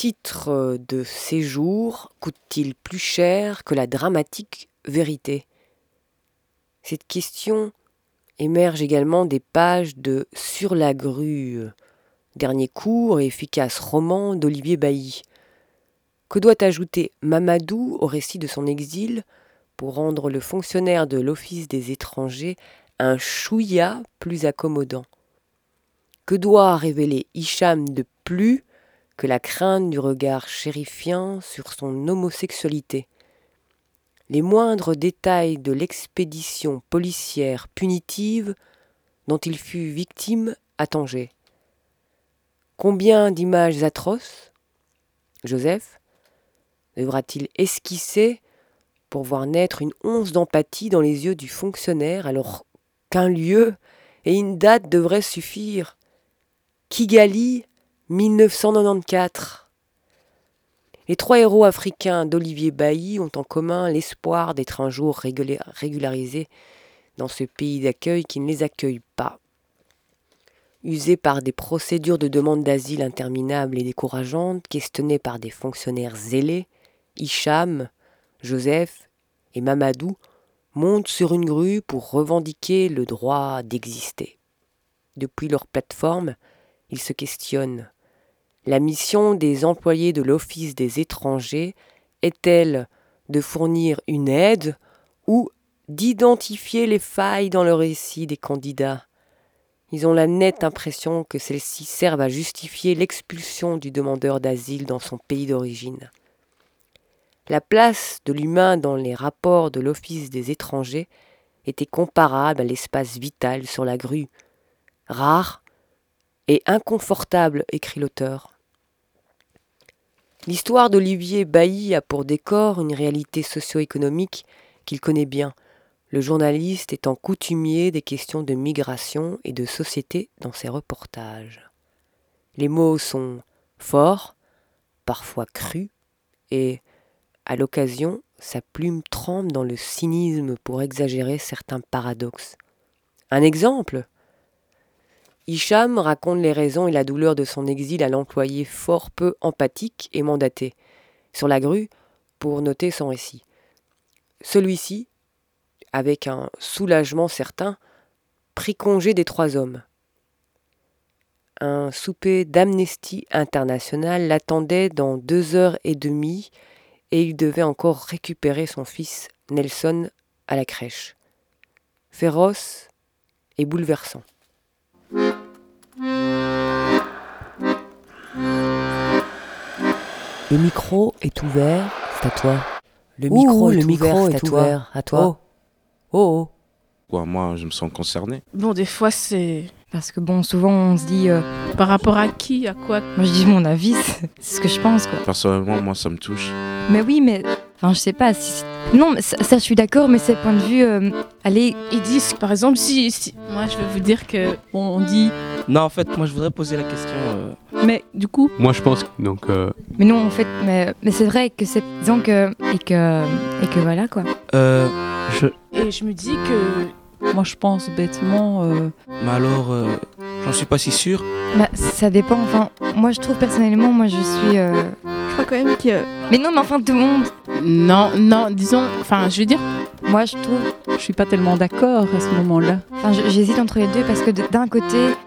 titre de séjour coûte-t-il plus cher que la dramatique vérité ? Cette question émerge également des pages de Sur la grue, dernier court et efficace roman d'Olivier Bailly. Que doit ajouter Mamadou au récit de son exil pour rendre le fonctionnaire de l'Office des étrangers un chouïa plus accommodant ? Que doit révéler Hicham de plus que la crainte du regard chérifien sur son homosexualité ? Les moindres détails de l'expédition policière punitive dont il fut victime à Tanger. Combien d'images atroces Joseph devra-t-il esquisser pour voir naître une once d'empathie dans les yeux du fonctionnaire alors qu'un lieu et une date devraient suffire ? Kigali, dix-neuf cent quatre-vingt-quatorze. Les trois héros africains d'Olivier Bailly ont en commun l'espoir d'être un jour régula- régularisés dans ce pays d'accueil qui ne les accueille pas. Usés par des procédures de demande d'asile interminables et décourageantes, questionnés par des fonctionnaires zélés, Hicham, Joseph et Mamadou montent sur une grue pour revendiquer le droit d'exister. Depuis leur plateforme, ils se questionnent. La mission des employés de l'Office des étrangers est-elle de fournir une aide ou d'identifier les failles dans le récit des candidats ? Ils ont la nette impression que celles-ci servent à justifier l'expulsion du demandeur d'asile dans son pays d'origine. La place de l'humain dans les rapports de l'Office des étrangers était comparable à l'espace vital sur la grue. Rare et inconfortable, écrit l'auteur. L'histoire d'Olivier Bailly a pour décor une réalité socio-économique qu'il connaît bien, le journaliste étant coutumier des questions de migration et de société dans ses reportages. Les mots sont forts, parfois crus, et, à l'occasion, sa plume trempe dans le cynisme pour exagérer certains paradoxes. Un exemple ? Hicham raconte les raisons et la douleur de son exil à l'employé fort peu empathique et mandaté, sur la grue, pour noter son récit. Celui-ci, avec un soulagement certain, prit congé des trois hommes. Un souper d'Amnesty International l'attendait dans deux heures et demie et il devait encore récupérer son fils Nelson à la crèche. Féroce et bouleversant. Le micro est ouvert, c'est à toi. Le Ouh, micro, est, le ouvert, micro c'est est à toi. ouvert, à toi. Oh, oh, oh. Quoi, moi, je me sens concerné. Bon, des fois, c'est... Parce que bon, souvent on se dit... Euh, Par rapport à qui, à quoi? moi je dis mon avis, c'est c'est ce que je pense quoi. Personnellement, moi, ça me touche. Mais oui, mais... Enfin, je sais pas si... Non, mais ça, ça, je suis d'accord, mais c'est le point de vue... Euh, allez... Ils disent, par exemple, si, si... Moi, je vais vous dire que on dit... Non, en fait, moi, je voudrais poser la question... Euh... Mais, du coup... Moi, je pense que... Donc, euh... Mais non, en fait, mais, mais c'est vrai que c'est... Disons que... Et que... Et que voilà, quoi. Euh... Je... Et je me dis que... Moi, je pense bêtement... Euh... Mais alors... Euh... J'en suis pas si sûr. Bah, ça dépend, enfin... Moi, je trouve, personnellement, moi, je suis... Euh... Je crois quand même que... Mais non, mais enfin, tout le monde... Non, non, disons... Enfin, je veux dire... Moi, je trouve... Je suis pas tellement d'accord à ce moment-là. Enfin, j'hésite entre les deux parce que d'un côté,